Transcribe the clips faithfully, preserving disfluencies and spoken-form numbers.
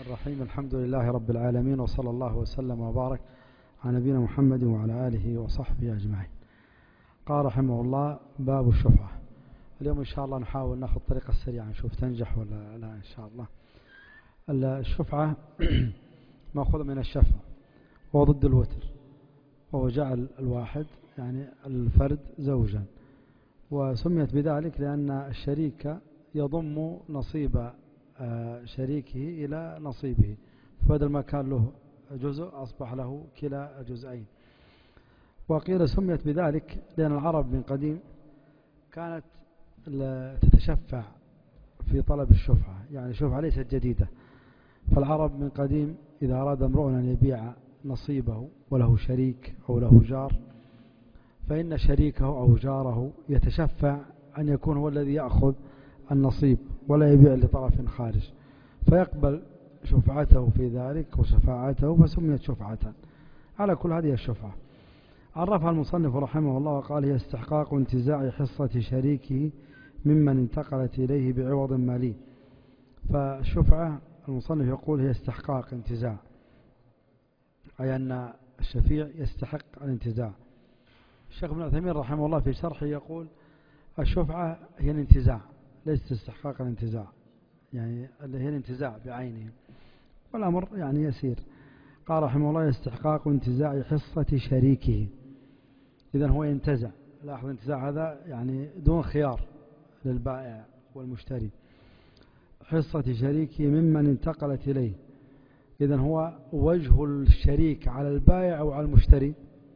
الرحيم. الحمد لله رب العالمين، وصلى الله وسلم وبارك على نبينا محمد وعلى آله وصحبه أجمعين. قال رحمه الله: باب الشفعة. اليوم إن شاء الله نحاول نأخذ الطريقة السريعة، نشوف تنجح ولا لا إن شاء الله. الشفعة مأخوذة من الشفع، وهو ضد الوتر، وهو جعل الواحد يعني الفرد زوجا، وسميت بذلك لأن الشريك يضم نصيب شريكه إلى نصيبه، فبدل ما كان له جزء أصبح له كلا جزئين. وقيل سميت بذلك لأن العرب من قديم كانت تتشفع في طلب الشفعة، يعني الشفعة ليست جديدة. فالعرب من قديم إذا أراد امرؤ أن يبيع نصيبه وله شريك أو له جار، فإن شريكه أو جاره يتشفع أن يكون هو الذي يأخذ النصيب ولا يبيع لطرف خارج، فيقبل شفعته في ذلك وشفاعته، فسميت شفعة. على كل هذه الشفعة عرفها المصنف رحمه الله وقال: هي استحقاق انتزاع حصة شريكه ممن انتقلت إليه بعوض مالي. فالشفعة المصنف يقول هي استحقاق انتزاع، أي أن الشفيع يستحق الانتزاع. الشيخ ابن عثيمين رحمه الله في شرحه يقول: الشفعة هي الانتزاع، ليست استحقاق الانتزاع، يعني اللي هي الانتزاع بعينه، والأمر يعني يسير. قال رحمه الله: استحقاق انتزاع حصة شريكه. إذن هو ينتزع، لاحظ الانتزاع هذا يعني دون خيار للبائع والمشتري، حصة شريكه ممن انتقلت إليه. إذن هو وجه الشريك على البائع أو على المشتري؟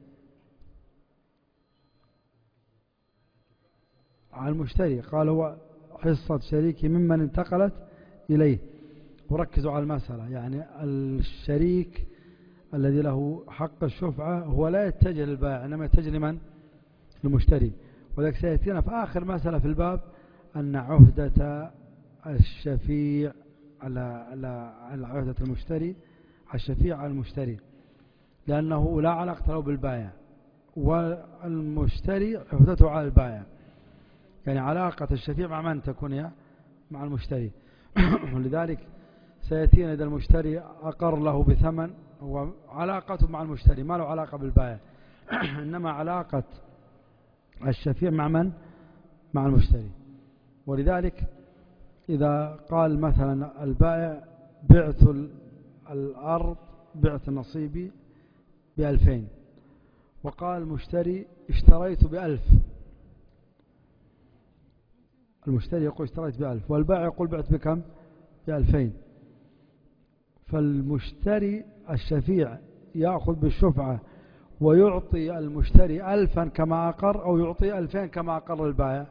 على المشتري. قال هو حصة شريكه ممن انتقلت إليه، وركزوا على المسألة، يعني الشريك الذي له حق الشفعة هو لا يتجه للبائع، إنما يتجه لمن؟ المشتري. وذلك سيأتينا في آخر مسألة في الباب أن عهدة الشفيع على على عهدة المشتري على الشفيع على المشتري، لأنه لا علاقة له بالبائع، والمشتري عهدته على البائع. يعني علاقة الشفيع مع من تكون؟ هي مع المشتري. ولذلك سيأتينا إذا المشتري أقر له بثمن، هو علاقته مع المشتري، ما له علاقة بالبائع، إنما علاقة الشفيع مع من؟ مع المشتري. ولذلك إذا قال مثلا البائع: بعت الأرض، بعت نصيبي بألفين، وقال المشتري: اشتريت بألف. المشتري يقول اشتريت بألف، والبائع يقول بعت بكم؟ بألفين. فالمشتري الشفيع يأخذ بالشفعة ويعطي المشتري ألفا كما أقر، أو يعطي ألفين كما أقر البائع؟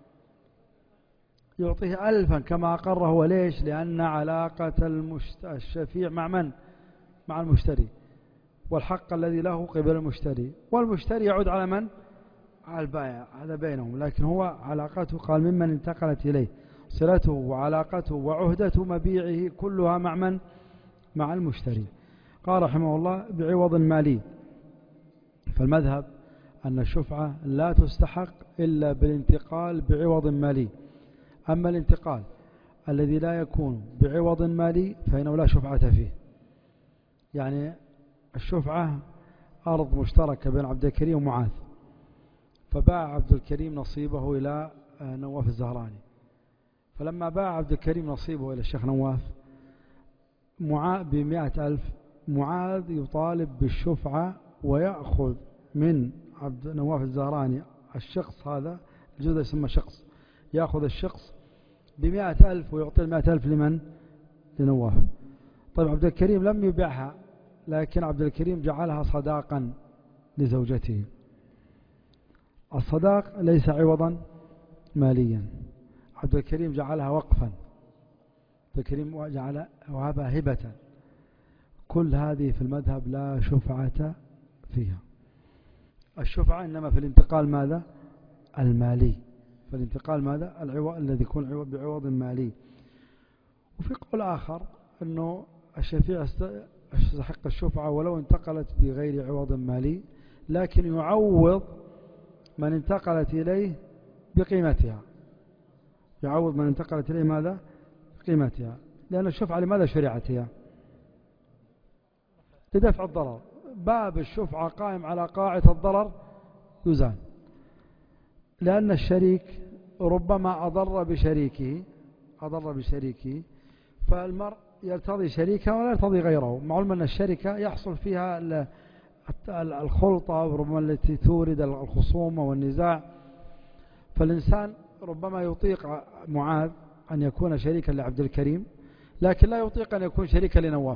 يعطيه ألفا كما أقر. هو ليش؟ لأن علاقة الشفيع مع من؟ مع المشتري، والحق الذي له قبل المشتري، والمشتري يعود على من؟ على البائع، هذا بينهم. لكن هو علاقته قال ممن انتقلت إليه، صلته وعلاقته وعهدة مبيعه كلها مع من؟ مع المشتري. قال رحمه الله: بعوض مالي. فالمذهب أن الشفعة لا تستحق إلا بالانتقال بعوض مالي. أما الانتقال الذي لا يكون بعوض مالي فإنه لا شفعة فيه. يعني الشفعة أرض مشتركة بين عبد الكريم ومعاذ، فباع عبد الكريم نصيبه إلى نواف الزهراني، فلما باع عبد الكريم نصيبه إلى الشيخ نواف معاذ بمئة ألف، معاذ يطالب بالشفعة ويأخذ من عبد نواف الزهراني الشخص هذا، الجزء يسمى شخص، يأخذ الشخص بمئة ألف ويعطي المئة ألف لمن؟ لنواف. طيب عبد الكريم لم يبيعها، لكن عبد الكريم جعلها صداقا لزوجته. الصداق ليس عوضا ماليا، عبد الكريم جعلها وقفا، عبد الكريم جعل وهبها هبة. كل هذه في المذهب لا شفعة فيها. الشفعة إنما في الانتقال ماذا؟ المالي. فالانتقال ماذا؟ العوض الذي يكون بعوض مالي. وفي قول آخر أنه الشفيع يستحق الشفعة ولو انتقلت بغير عوض مالي، لكن يعوض من انتقلت إليه بقيمتها، يعوض من انتقلت إليه ماذا؟ بقيمتها. لأن الشفعة لماذا شرعت هي؟ لدفع الضرر. باب الشفعة قائم على قاعدة الضرر يزال، لأن الشريك ربما أضر بشريكه أضر بشريكه فالمرء يرتضي شريكه ولا يرتضي غيره. معلوم أن الشركة يحصل فيها الخلطة ربما التي تورد الخصومة والنزاع، فالإنسان ربما يطيق معاذ أن يكون شريكا لعبد الكريم لكن لا يطيق أن يكون شريكا لنواف،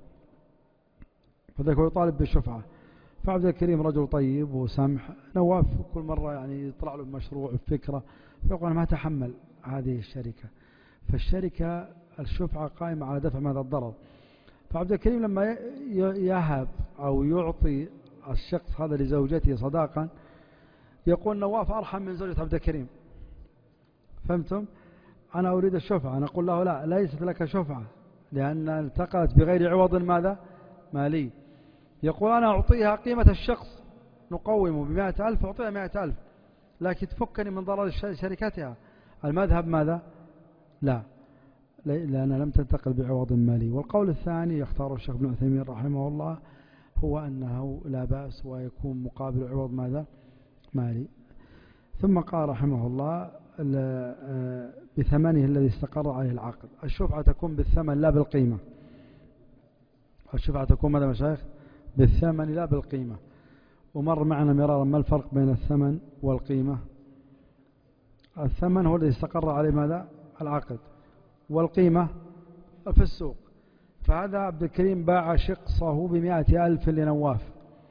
فذلك يطالب بالشفعة. فعبد الكريم رجل طيب وسمح، نواف كل مرة يعني يطلع له بمشروع بفكرة فيقول ما تحمل هذه الشركة، فالشركة الشفعة قائمة على دفع هذا الضرر. فعبد الكريم لما يهب أو يعطي الشخص هذا لزوجته صداقا يقول نواف أرحم من زوجة عبد الكريم، فهمتم؟ أنا أريد الشفعة، نقول له لا ليست لك شفعة لأن انتقلت بغير عوض ماذا؟ مالي. يقول أنا أعطيها قيمة الشخص نقومه بمائة ألف أعطيها مائة ألف لكن تفكني من ضرر شركتها. المذهب ماذا؟ لا، لأنها لم تنتقل بعوض مالي. والقول الثاني يختار الشيخ ابن عثيمين رحمه الله هو أنه لا بأس ويكون مقابل عوض ماذا؟ مالي. ثم قال رحمه الله بثمنه الذي استقر عليه العقد. الشفعة تكون بالثمن لا بالقيمة. الشفعة تكون ماذا مشايخ؟ بالثمن لا بالقيمة. ومر معنا مرارا ما الفرق بين الثمن والقيمة؟ الثمن هو الذي استقر عليه ماذا؟ العقد، والقيمة في السوق. فهذا عبد الكريم باع شقصه بمائة ألف لنواف،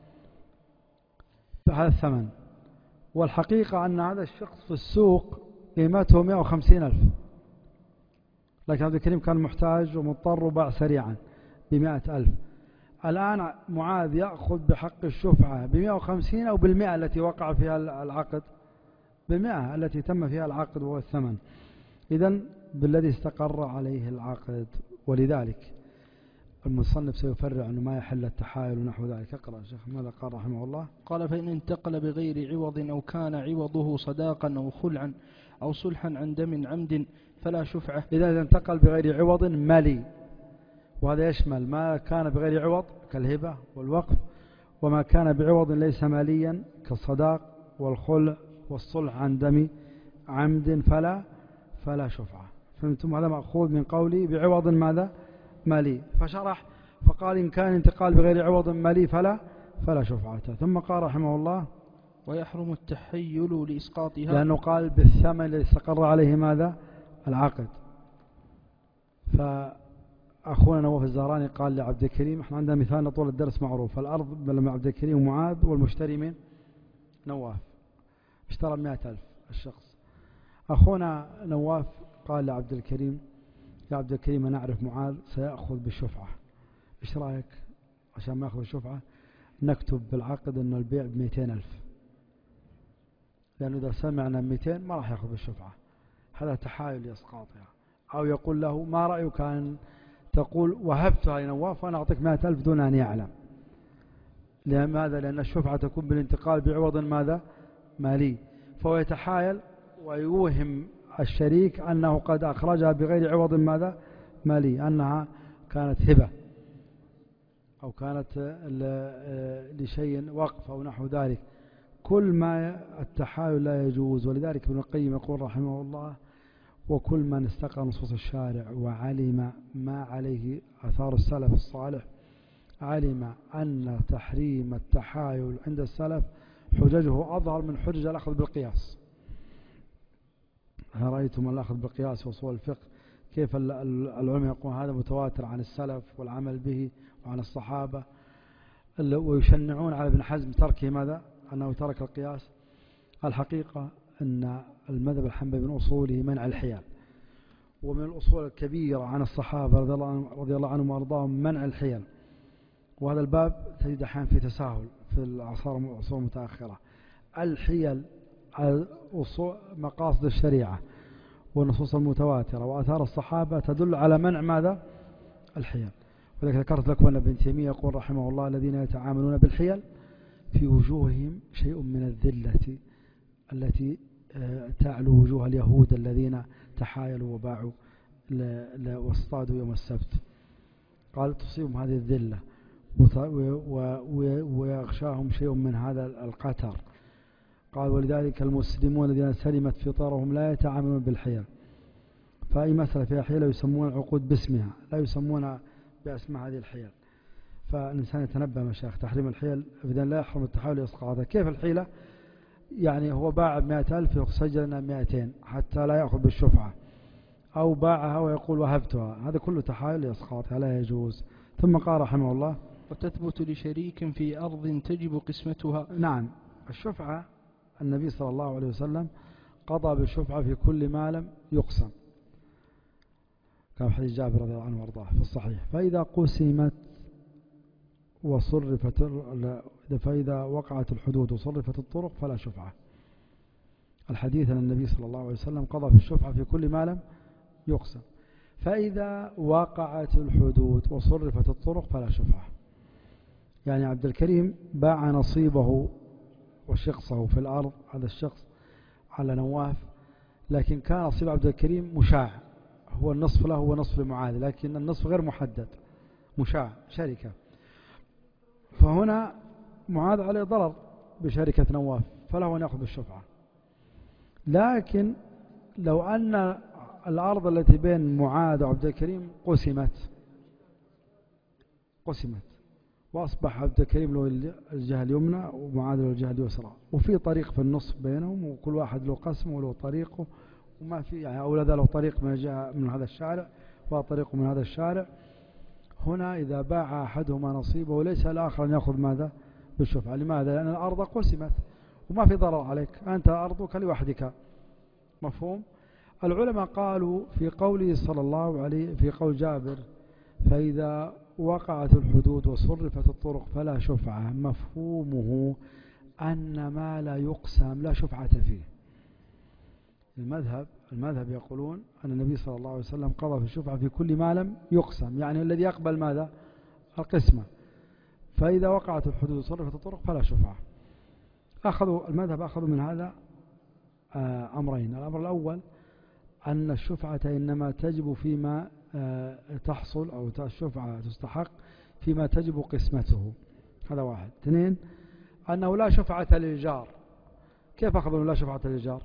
فهذا الثمن، والحقيقة أن هذا الشخص في السوق قيمته مائة وخمسين ألف، لكن عبد الكريم كان محتاج ومضطر وباع سريعا بمائة ألف. الآن معاذ يأخذ بحق الشفعة بمائة وخمسين أو بالمئة التي وقع فيها العقد؟ بالمئة التي تم فيها العقد وهو الثمن. إذن بالذي استقر عليه العقد. ولذلك المصنف سيفرع أنه ما يحل التحايل ونحو ذلك. اقرأ شيخ ماذا قال رحمه الله؟ قال فإن انتقل بغير عوض أو كان عوضه صداقا أو خلعا أو صلحا عن دم عمد فلا شفعة. إذا انتقل بغير عوض مالي، وهذا يشمل ما كان بغير عوض كالهبة والوقف، وما كان بعوض ليس ماليا كالصداق والخلع والصلح عن دم عمد فلا فلا شفعة. فهمتم؟ هذا مأخوذ من قولي بعوض ماذا؟ مالي. فشرح فقال إن كان انتقال بغير عوض مالي فلا فلا شفعة. ثم قال رحمه الله ويحرم التحيل لإسقاطها، لأنه قال بالثمن الذي استقر عليه ماذا؟ العقد. فأخونا نواف الزهراني قال لعبد الكريم، احنا عندنا مثال طول الدرس معروف، الأرض لما عبد الكريم ومعاذ والمشتري من نواف اشترى مائة ألف الشخص. أخونا نواف قال لعبد الكريم يا عبد الكريم أنا أعرف معاذ سيأخذ بالشفعة، إيش رأيك عشان ما يأخذ الشفعة نكتب بالعقد أن البيع بمئتين ألف، لأنه إذا سمعنا مئتين ما راح يأخذ بالشفعة. هذا تحايل لإسقاطها. أو يقول له ما رأيك أن تقول وهبتها لنواف وأنا أعطيك مائة ألف دون أن يعلم. لماذا؟ لأن الشفعة تكون بالانتقال بعوض ماذا؟ مالي. فهو يتحايل ويوهم الشريك أنه قد أخرجها بغير عوض ماذا؟ مالي، أنها كانت هبة أو كانت لشيء وقف أو نحو ذلك. كل ما التحايل لا يجوز. ولذلك ابن القيم يقول رحمه الله وكل من استقى نصوص الشارع وعلم ما عليه أثار السلف الصالح علم أن تحريم التحايل عند السلف حججه أظهر من حجج الأخذ بالقياس. رأيتم الأخذ بالقياس وصول الفقه كيف العلماء يقول هذا متواتر عن السلف والعمل به وعن الصحابة، ويشنعون على ابن حزم تركه ماذا؟ أنه ترك القياس. الحقيقة أن المذهب الحنبلي من أصوله منع الحيل، ومن الأصول الكبيرة عن الصحابة رضي الله عنهم وأرضاهم منع الحيل. وهذا الباب تجد أحيانا في تساهل في العصور المتأخرة. الحيل مقاصد الشريعة والنصوص المتواترة وآثار الصحابة تدل على منع ماذا؟ الحيل. ولذلك ذكرت لكم أن ابن تيمية يقول رحمه الله الذين يتعاملون بالحيل في وجوههم شيء من الذلة التي تعلو وجوه اليهود الذين تحايلوا وباعوا واصطادوا يوم السبت. قال تصيبهم هذه الذلة ويغشاهم شيء من هذا القتر. قال ولذلك المسلمون الذين سلمت فطرهم لا يتعاملون بالحيل، فأي مسألة فيها حيلة يسمون العقود باسمها، لا يسمون بأسماء هذه الحيل. فالإنسان يتنبه مشايخ تحريم الحيل إذن لا يحرم التحايل لإسقاطها. كيف الحيلة؟ يعني هو باع بمئة ألف يسجل لنا مئتين حتى لا يأخذ بالشفعة، أو باعها ويقول وهبتها، هذا كله تحايل لإسقاطها لا يجوز. ثم قال رحمه الله وتثبت لشريك في أرض تجب قسمتها. نعم، الشفعة النبي صلى الله عليه وسلم قضى بالشفعة في كل ما لم يقسم، كان حديث جابر رضي الله عنه وارضاه في الصحيح. فإذا قسمت وصرفت فإذا وقعت الحدود وصرفت الطرق فلا شفعة. الحديث أن النبي صلى الله عليه وسلم قضى في الشفعة في كل ما لم يقسم. فإذا وقعت الحدود وصرفت الطرق فلا شفعة. يعني عبد الكريم باع نصيبه وشخصه في الأرض، هذا الشخص على نواف، لكن كان نصيب عبد الكريم مشاع، هو النصف له ونصف لمعاذ، لكن النصف غير محدد مشاع شركة. فهنا معاذ عليه ضرر بشركة نواف فله أن يأخذ الشفعة. لكن لو أن الأرض التي بين معاذ وعبد الكريم قسمت قسمت وأصبح عبد الكريم له الجهة اليمنى ومعاذ له الجهة اليسرى، وفي طريق في النص بينهم وكل واحد له قسم وله طريقه، وما في يعني أولاد له طريق من, من هذا الشارع وطريق من هذا الشارع. هنا إذا باع أحدهما نصيبه وليس الآخر أن يأخذ ماذا بالشفعة. لماذا؟ لأن الأرض قسمت وما في ضرر عليك، أنت أرضك لوحدك. مفهوم؟ العلماء قالوا في قوله صلى الله عليه في قول جابر فإذا وقعت الحدود وصرفت الطرق فلا شفعة، مفهومه أن ما لا يقسم لا شفعة فيه. المذهب المذهب يقولون أن النبي صلى الله عليه وسلم قضى في الشفعة في كل ما لم يقسم، يعني الذي يقبل ماذا؟ القسمة. فإذا وقعت الحدود وصرفت الطرق فلا شفعة. أخذوا المذهب أخذوا من هذا أمرين. الأمر الأول أن الشفعة إنما تجب فيما تحصل أو الشفعة تستحق فيما تجب قسمته، هذا واحد. اثنين أنه لا شفعة للجار. كيف أخذوا لا شفعة للجار؟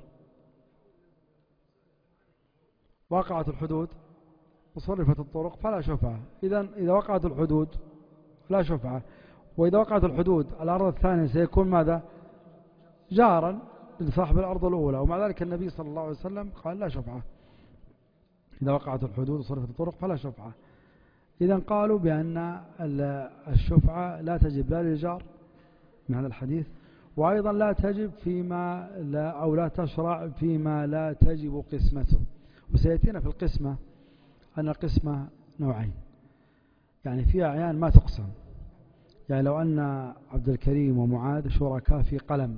وقعت الحدود وصرفت الطرق فلا شفعة. إذن إذا وقعت الحدود لا شفعة، وإذا وقعت الحدود الأرض الثانية سيكون ماذا؟ جارا لصاحب الأرض الأولى، ومع ذلك النبي صلى الله عليه وسلم قال لا شفعة. إذا وقعت الحدود وصرفت الطرق فلا شفعة. إذن قالوا بأن الشفعة لا تجب لا للجار من هذا الحديث، وأيضا لا تجب فيما لا أو لا تشرع فيما لا تجب قسمته. وسيأتينا في القسمة أن القسمة نوعين، يعني في أعيان ما تقسم. يعني لو أن عبد الكريم ومعاذ شركاء في قلم،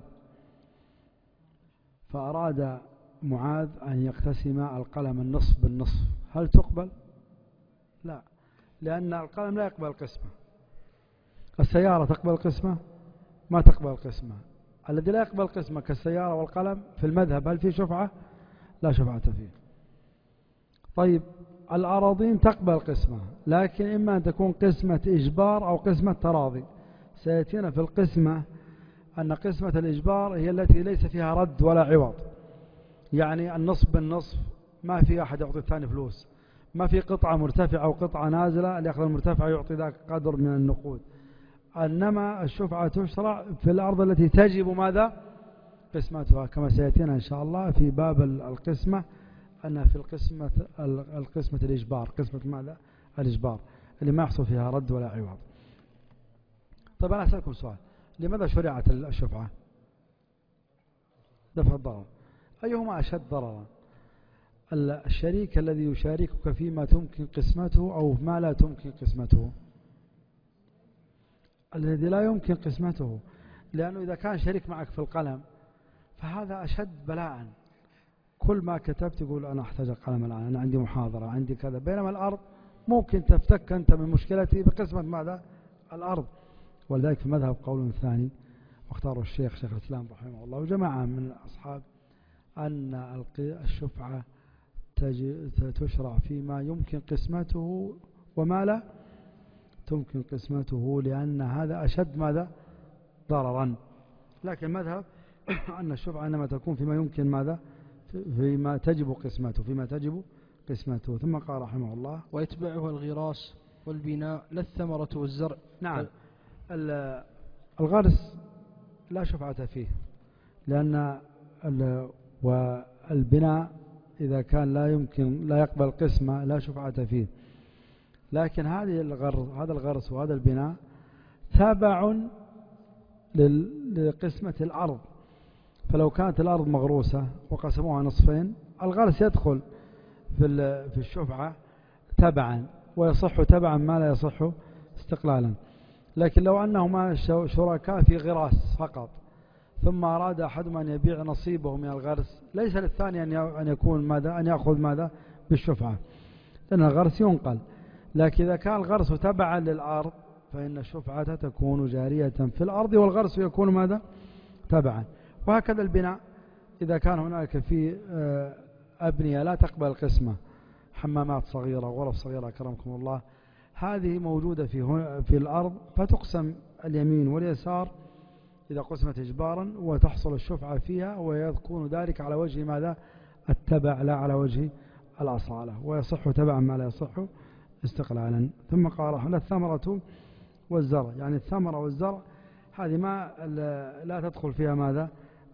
فأراد معاذ أن يقتسم القلم النصف بالنصف، هل تقبل؟ لا، لأن القلم لا يقبل القسمة. السيارة تقبل القسمة؟ ما تقبل القسمة. الذي لا يقبل القسمة كالسيارة والقلم في المذهب هل في شفعة؟ لا شفعة فيه. طيب الأراضين تقبل القسمة، لكن إما أن تكون قسمة إجبار أو قسمة تراضي. سيأتينا في القسمة أن قسمة الإجبار هي التي ليس فيها رد ولا عوض، يعني النصف بالنصف، ما في أحد يعطي الثاني فلوس، ما في قطعة مرتفعة أو قطعة نازلة ليأخذ المرتفع يعطي ذاك قدر من النقود. إنما الشفعة تشرع في الأرض التي تجب ماذا؟ قسمتها، كما سيأتينا إن شاء الله في باب القسمة أنها في القسمة القسمة الإجبار، قسمة ماذا؟ الإجبار اللي ما يحصل فيها رد ولا عوض. طيب أنا أسألكم سؤال، لماذا شرعت الشفعة؟ دفع الضرر. أيهما أشد ضررا؟ الشريك الذي يشاركك فيما تمكن قسمته أو ما لا تمكن قسمته؟ الذي لا يمكن قسمته، لأنه إذا كان شريك معك في القلم فهذا أشد بلاء. كل ما كتبت يقول أنا أحتاج القلم الآن، أنا عندي محاضرة، عندي كذا. بينما الأرض ممكن تفتك أنت من مشكلتي بقسمة ماذا؟ الأرض. ولذلك في مذهب قول ثاني واختاره الشيخ شيخ الإسلام رحمه الله وجماعة من الأصحاب أن الشفعة تشرع فيما يمكن قسمته وما لا تمكن قسمته لأن هذا أشد ماذا ضررا. لكن المذهب أن الشفعة إنما تكون فيما يمكن ماذا فيما تجب قسمته فيما تجب قسمته. ثم قال رحمه الله ويتبعه الغراس والبناء لا الثمرة والزرع. نعم الغرس لا شفعة فيه لأن والبناء إذا كان لا يمكن لا يقبل قسمة لا شفعة فيه. لكن هذه الغرس هذا الغرس وهذا البناء تابع لقسمة الأرض. فلو كانت الأرض مغروسة وقسموها نصفين الغرس يدخل في في الشفعة تبعا ويصح تبعا ما لا يصح استقلالا. لكن لو أنهما شركاء في غراس فقط ثم أراد أحدهما أن يبيع نصيبه من الغرس ليس للثاني أن يكون ماذا أن يأخذ ماذا بالشفعة لأن الغرس ينقل. لكن إذا كان الغرس تبعا للأرض فإن الشفعة تكون جارية في الأرض والغرس يكون ماذا تبعا. وهكذا البناء إذا كان هناك في أبنية لا تقبل قسمة حمامات صغيرة غرف صغيرة أكرمكم الله هذه موجودة في في الأرض فتقسم اليمين واليسار إذا قسمت إجبارا وتحصل الشفعة فيها ويكون ذلك على وجه ماذا التبع لا على وجه الأصالة ويصح تبعا ما لا يصح استقلالا. ثم قال رحمه الثمرة والزرع يعني الثمرة والزرع هذه ما لا تدخل فيها ماذا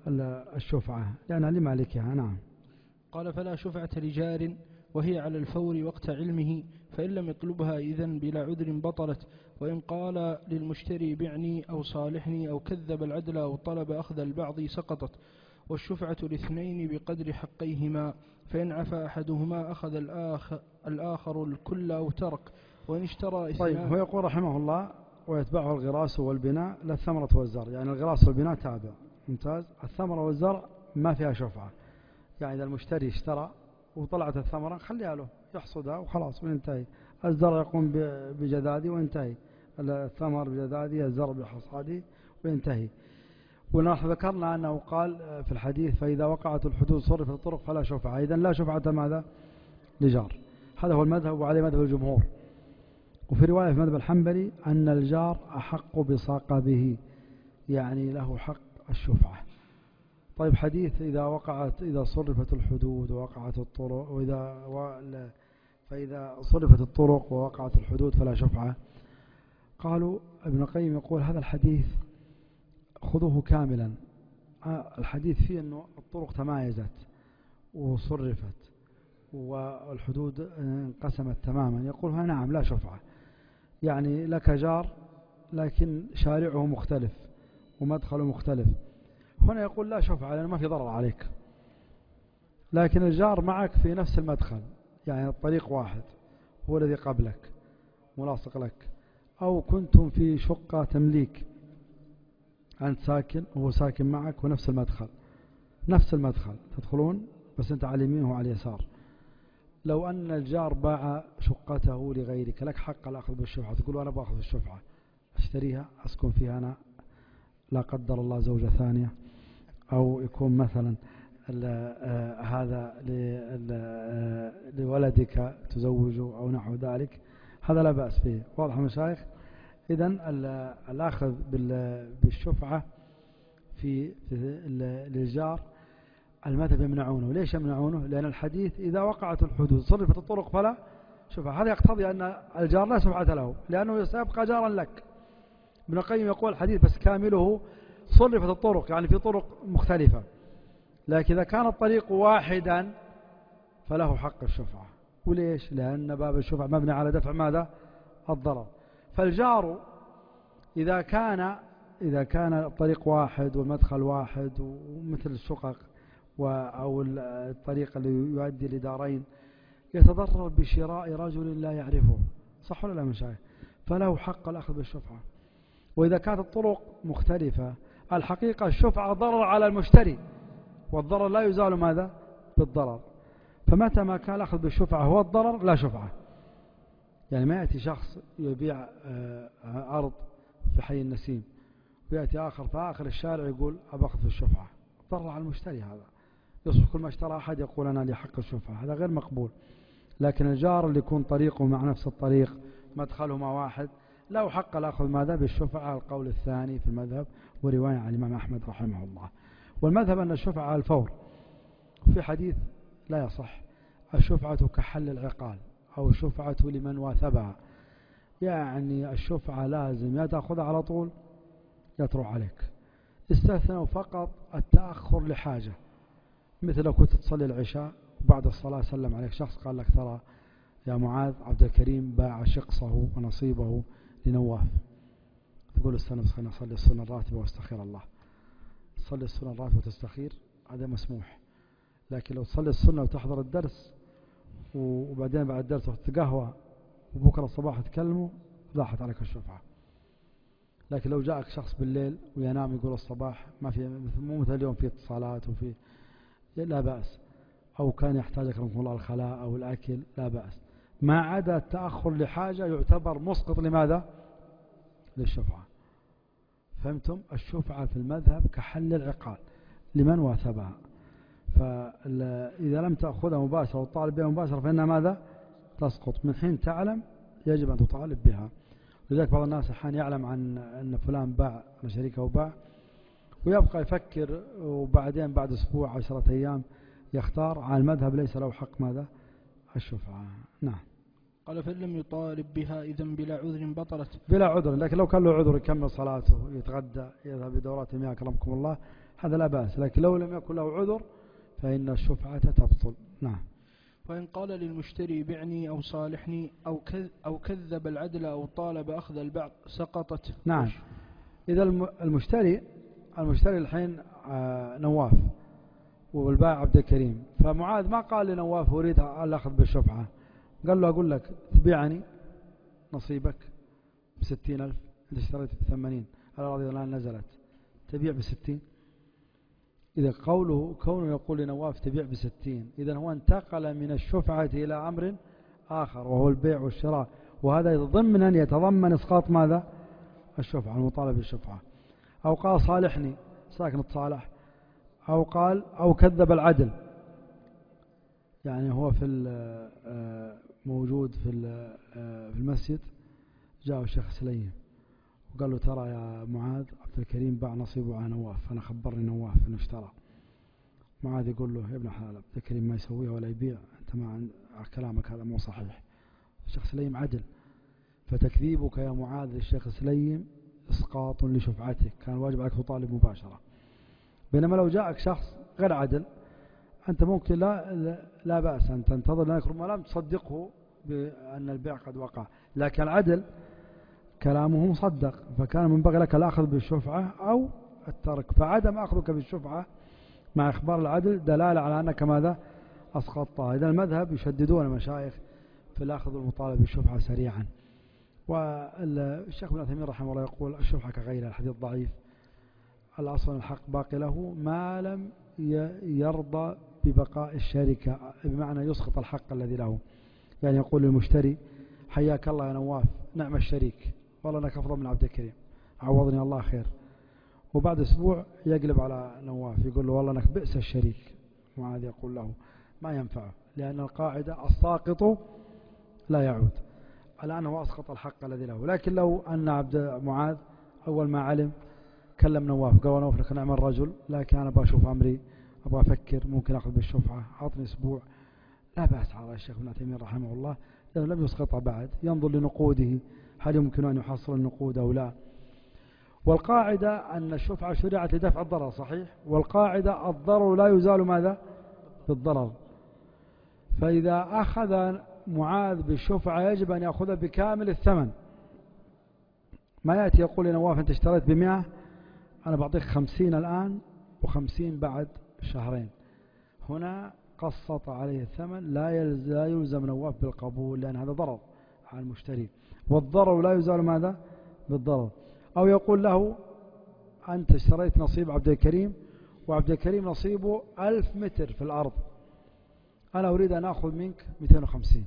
الشفعة لأنها لمالكها. نعم. قال فلا شفعة لجار وهي على الفور وقت علمه فإن لم يطلبها إذن بلا عذر بطلت. وإن قال للمشتري بعني أو صالحني أو كذب العدل أو طلب أخذ البعض سقطت. والشفعة الاثنين بقدر حقيهما فإن عفى أحدهما أخذ الآخر, الآخر الكل أو ترك. وإن اشترى طيب هو يقول رحمه الله ويتبعه الغراس والبناء لا الثمرة والزرع يعني الغراس والبناء تابع ممتاز. الثمرة والزرع ما فيها شفعة يعني إذا المشتري اشترى وطلعت الثمرة خليها له يحصدها وخلاص وينتهي. الزرع يقوم بجذاذه وينتهي الثمر بجذاذه الزرع بحصاده وينتهي. ونحن ذكرنا أنه قال في الحديث فإذا وقعت الحدود صرفت الطرق فلا شفعة إذن لا شفعة ماذا لجار. هذا هو المذهب وعليه مذهب الجمهور. وفي رواية في مذهب الحنبلي أن الجار أحق بصاقبه يعني له حق الشفعة. طيب حديث إذا وقعت إذا صرفت الحدود ووقعت الطرق وإذا فإذا صرفت الطرق ووقعت الحدود فلا شفعة. قالوا ابن القيم يقول هذا الحديث خذوه كاملا. الحديث فيه أنه الطرق تمايزت وصرفت والحدود انقسمت تماما. يقول نعم لا شفعة يعني لك جار لكن شارعه مختلف ومدخله مختلف. هنا يقول لا شفعة لأنه ما في ضرر عليك. لكن الجار معك في نفس المدخل يعني الطريق واحد هو الذي قبلك ملاصق لك أو كنتم في شقة تمليك أنت ساكن وهو ساكن معك ونفس المدخل نفس المدخل تدخلون بس أنت على اليمين وهو على اليسار. لو أن الجار باع شقته لغيرك لك حق الأخذ بالشفعة تقول أنا بأخذ الشفعة أشتريها أسكن فيها أنا لا قدر الله زوجة ثانية أو يكون مثلا هذا لولدك تزوجه أو نحو ذلك هذا لا بأس به. واضح مشايخ. إذن الأخذ بالشفعة في للجار المذهب يمنعونه. ليش يمنعونه؟ لأن الحديث إذا وقعت الحدود صرفت الطرق فلا شفعة. هذا يقتضي أن الجار لا شفعة له لأنه سيبقى جارا لك. ابن القيم يقول الحديث بس كامله صرفت الطرق يعني في طرق مختلفة. لكن إذا كان الطريق واحدا فله حق الشفعة. وليش؟ لأن باب الشفعة مبني على دفع ماذا؟ الضرر. فالجار إذا كان إذا كان الطريق واحد والمدخل واحد ومثل الشقق أو الطريق اللي يؤدي لدارين يتضرر بشراء رجل لا يعرفه صح ولا لا مشايخ؟ فله حق الأخذ بالشفعة. وإذا كانت الطرق مختلفة الحقيقة الشفعة ضرر على المشتري والضرر لا يزال ماذا؟ بالضرر. فمتى ما كان الأخذ بالشفعة هو الضرر لا شفعة. يعني ما يأتي شخص يبيع أرض في حي النسيم ويأتي آخر في آخر الشارع يقول أبأخذ في الشفعة ضرر على المشتري. هذا يصبح كل ما اشترى أحد يقول أنا لي حق الشفعة هذا غير مقبول. لكن الجار اللي يكون طريقه مع نفس الطريق مدخلهما واحد له حق الأخذ ماذا بالشفعة، القول الثاني في المذهب ورواية عن الإمام أحمد رحمه الله. والمذهب أن الشفعة على الفور. في حديث لا يصح الشفعة كحل العقال أو الشفعة لمن واثبها، يعني الشفعة لازم يا تأخذها على طول يتروح عليك. استثنوا فقط التأخر لحاجة، مثل لو كنت تصلي العشاء وبعد الصلاة سلم عليك شخص قال لك ترى يا معاذ عبد الكريم باع شقصه ونصيبه لنواف، تقول استنى بس خلينا أصلي السنة الراتبة واستخير الله. تصلي السنة الراتبة وتستخير هذا مسموح، لكن لو تصلي السنة وتحضر الدرس وبعدين بعد الدرس تتقهوى وبكرة الصباح تكلمه ضاحت عليك الشفعة. لكن لو جاءك شخص بالليل وينام يقول الصباح ما في، مو مثل اليوم في اتصالات وفي، لا بأس، أو كان يحتاجك رحمه الله الخلاء أو الأكل لا بأس، ما عدا التأخر لحاجة يعتبر مسقط لماذا؟ للشفعة. فهمتم؟ الشفعة في المذهب كحل العقال لمن واثبها، فإذا لم تأخذها مباشرة وتطالب بها مباشرة فإنها ماذا؟ تسقط. من حين تعلم يجب أن تطالب بها. لذلك بعض الناس أحيانا يعلم عن أن فلان باع أن شريكه باع ويبقى يفكر، وبعدين بعد أسبوع عشرة أيام يختار. على المذهب ليس له حق ماذا؟ الشفعة. نعم. قال فإن لم يطالب بها إذن بلا عذر بطلت. بلا عذر، لكن لو كان له عذر يكمل صلاته يتغدى يذهب بدورات المياه كرمكم الله هذا لا بأس، لكن لو لم يكن له عذر فإن الشفعة تبطل. نعم. وإن قال للمشتري بعني أو صالحني أو أو كذب العدل أو طالب أخذ البعض سقطت. نعم. إذا المشتري المشتري الحين نواف والبائع عبد الكريم، فمعاذ ما قال لنواف أريد الأخذ بالشفعة، قال له أقول لك تبيعني نصيبك بستين ألف، أنت اشتريت بثمانين، الأراضي الآن نزلت تبيع بستين. إذا قوله كونه يقول لنواف تبيع بستين، إذا هو انتقل من الشفعة إلى أمر آخر وهو البيع والشراء، وهذا ضمن أن يتضمن إسقاط ماذا؟ الشفعة، المطالب بالشفعة. أو قال صالحني ساكن صالح، أو قال أو كذب العدل، يعني هو في موجود في في المسجد جاء الشيخ سليم وقال له ترى يا معاذ عبد الكريم باع نصيبه على نواف، أنا خبرني نواف أنه اشترى. معاذ يقول له يا ابن حلال عبد الكريم ما يسويها ولا يبيع، أنت ما كلامك هذا مو صحيح. الشيخ سليم عدل، فتكذيبك يا معاذ للشيخ سليم إسقاط لشفعتك، كان واجب عليك تطالب مباشرة. بينما لو جاءك شخص غير عدل أنت ممكن لا لا بأس أن تنتظر لأنك ربما لم تصدقه بأن البيع قد وقع، لكن العدل كلامه مصدق، فكان من بغي لك الأخذ بالشفعة أو الترك. فعدم أخذك بالشفعة مع إخبار العدل دلالة على أنك ماذا؟ أسقطتها. إذا المذهب يشددون المشايخ في الأخذ والمطالب بالشفعة سريعا. والشيخ ابن عثيمين رحمه الله يقول الشفعة كغيرها، الحديث ضعيف، الأصل الحق باقي له ما لم يرضى ببقاء الشركة، بمعنى يسقط الحق الذي له. يعني يقول للمشتري حياك الله يا نواف نعم الشريك، والله أنك أفضل من عبد الكريم عوضني الله خير، وبعد أسبوع يقلب على نواف يقول له والله أنك بئس الشريك. معاذ يقول له ما ينفعه، لأن القاعدة الساقط لا يعود. الآن هو أسقط الحق الذي له. لكن لو أن عبد معاذ أول ما علم كلم نواف قال نواف لك نعم الرجل، لكن أنا بشوف أمري أبغى أفكر ممكن أخذ بالشفعة أعطني أسبوع، لا بأس على الشيخ ابن عثيمين رحمه الله، لأنه لم يسقطها بعد، ينظر لنقوده هل يمكن أن يحصل النقود أو لا. والقاعدة أن الشفعة شرعت لدفع الضرر صحيح، والقاعدة الضرر لا يزال ماذا؟ بالضرر. فإذا أخذ معاذ بالشفعة يجب أن يأخذها بكامل الثمن، ما يأتي يقول لنواف أنت اشتريت بمئة أنا بعطيك خمسين الآن وخمسين بعد شهرين، هنا قسط عليه الثمن، لا يلزم نواف بالقبول لأن هذا ضرر على المشتري، والضرر لا يزال ماذا؟ بالضرر. أو يقول له أنت اشتريت نصيب عبد الكريم وعبد الكريم نصيبه ألف متر في الأرض، أنا أريد أن أخذ منك مئتين وخمسين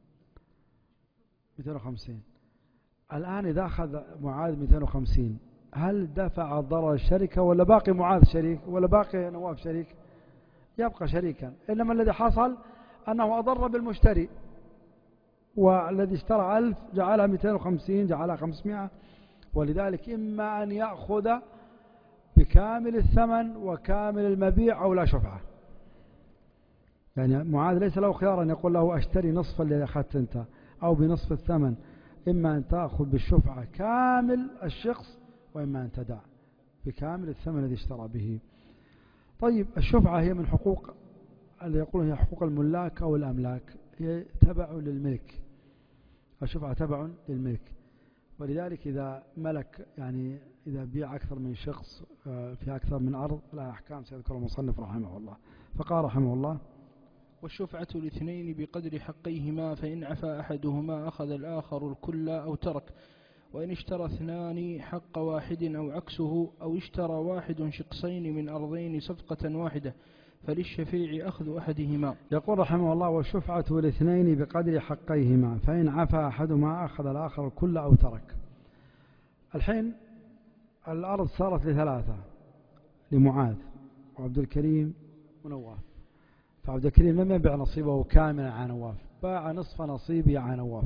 مئتين وخمسين. الآن إذا أخذ معاذ مئتين وخمسين هل دفع ضرر الشركة ولا باقي معاذ شريك ولا باقي نواف شريك؟ يبقى شريكا. إنما الذي حصل أنه أضر بالمشتري والذي اشترى ألف جعلها مئتين وخمسين جعلها خمسمائة، ولذلك إما أن يأخذ بكامل الثمن وكامل المبيع أو لا شفعة. يعني معاذ ليس له خيار أن يقول له أشتري نصف اللي أخذت أنت أو بنصف الثمن، إما أن تأخذ بالشفعة كامل الشخص وإما أن تدع بكامل الثمن الذي اشترى به. طيب الشفعة هي من حقوق اللي يقولون هي حقوق الملاك أو الأملاك، هي تبع للملك، الشفعة تبع للملك، ولذلك إذا ملك يعني إذا بيع أكثر من شخص في أكثر من أرض لا أحكام سيذكر المصنف رحمه الله. فقال رحمه الله: والشفعة الاثنين بقدر حقيهما، فإن عفا أحدهما أخذ الآخر الكل أو ترك، وإن اشترى اثنان حق واحد أو عكسه، أو اشترى واحد شقصين من أرضين صفقة واحدة، فللشفيع أخذ أحدهما. يقول رحمه الله: والشفعة الاثنين بقدر حقيهما، فإن عفا أحدهما أخذ الآخر الكل أو ترك. الحين الأرض صارت لثلاثة، لمعاذ وعبد الكريم ونواف، فعبد الكريم لم يبيع نصيبه كاملا عن نواف، باع نصف نصيبه عن نواف